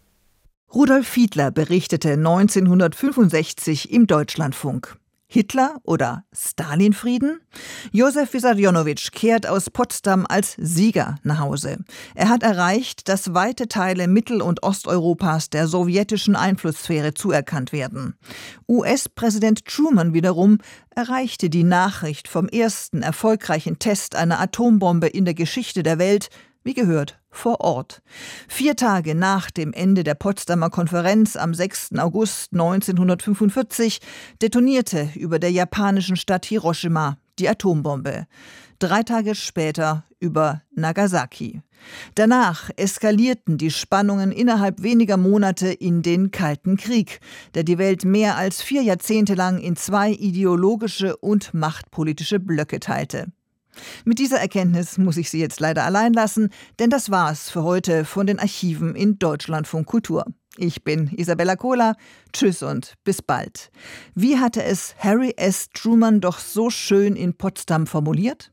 Rudolf Fiedler berichtete neunzehnhundertfünfundsechzig im Deutschlandfunk. Hitler oder Stalinfrieden? Josef Wissarionowitsch kehrt aus Potsdam als Sieger nach Hause. Er hat erreicht, dass weite Teile Mittel- und Osteuropas der sowjetischen Einflusssphäre zuerkannt werden. U S-Präsident Truman wiederum erreichte die Nachricht vom ersten erfolgreichen Test einer Atombombe in der Geschichte der Welt, wie gehört, vor Ort. Vier Tage nach dem Ende der Potsdamer Konferenz am sechsten August neunzehnhundertfünfundvierzig detonierte über der japanischen Stadt Hiroshima die Atombombe. Drei Tage später über Nagasaki. Danach eskalierten die Spannungen innerhalb weniger Monate in den Kalten Krieg, der die Welt mehr als vier Jahrzehnte lang in zwei ideologische und machtpolitische Blöcke teilte. Mit dieser Erkenntnis muss ich Sie jetzt leider allein lassen, denn das war's für heute von den Archiven in Deutschlandfunk Kultur. Ich bin Isabella Kohler. Tschüss und bis bald. Wie hatte es Harry S. Truman doch so schön in Potsdam formuliert?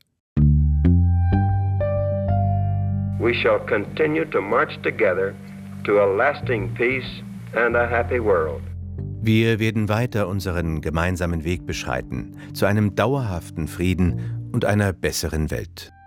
We shall continue to march together to a lasting peace and a happy world. Wir werden weiter unseren gemeinsamen Weg beschreiten, zu einem dauerhaften Frieden und einer besseren Welt.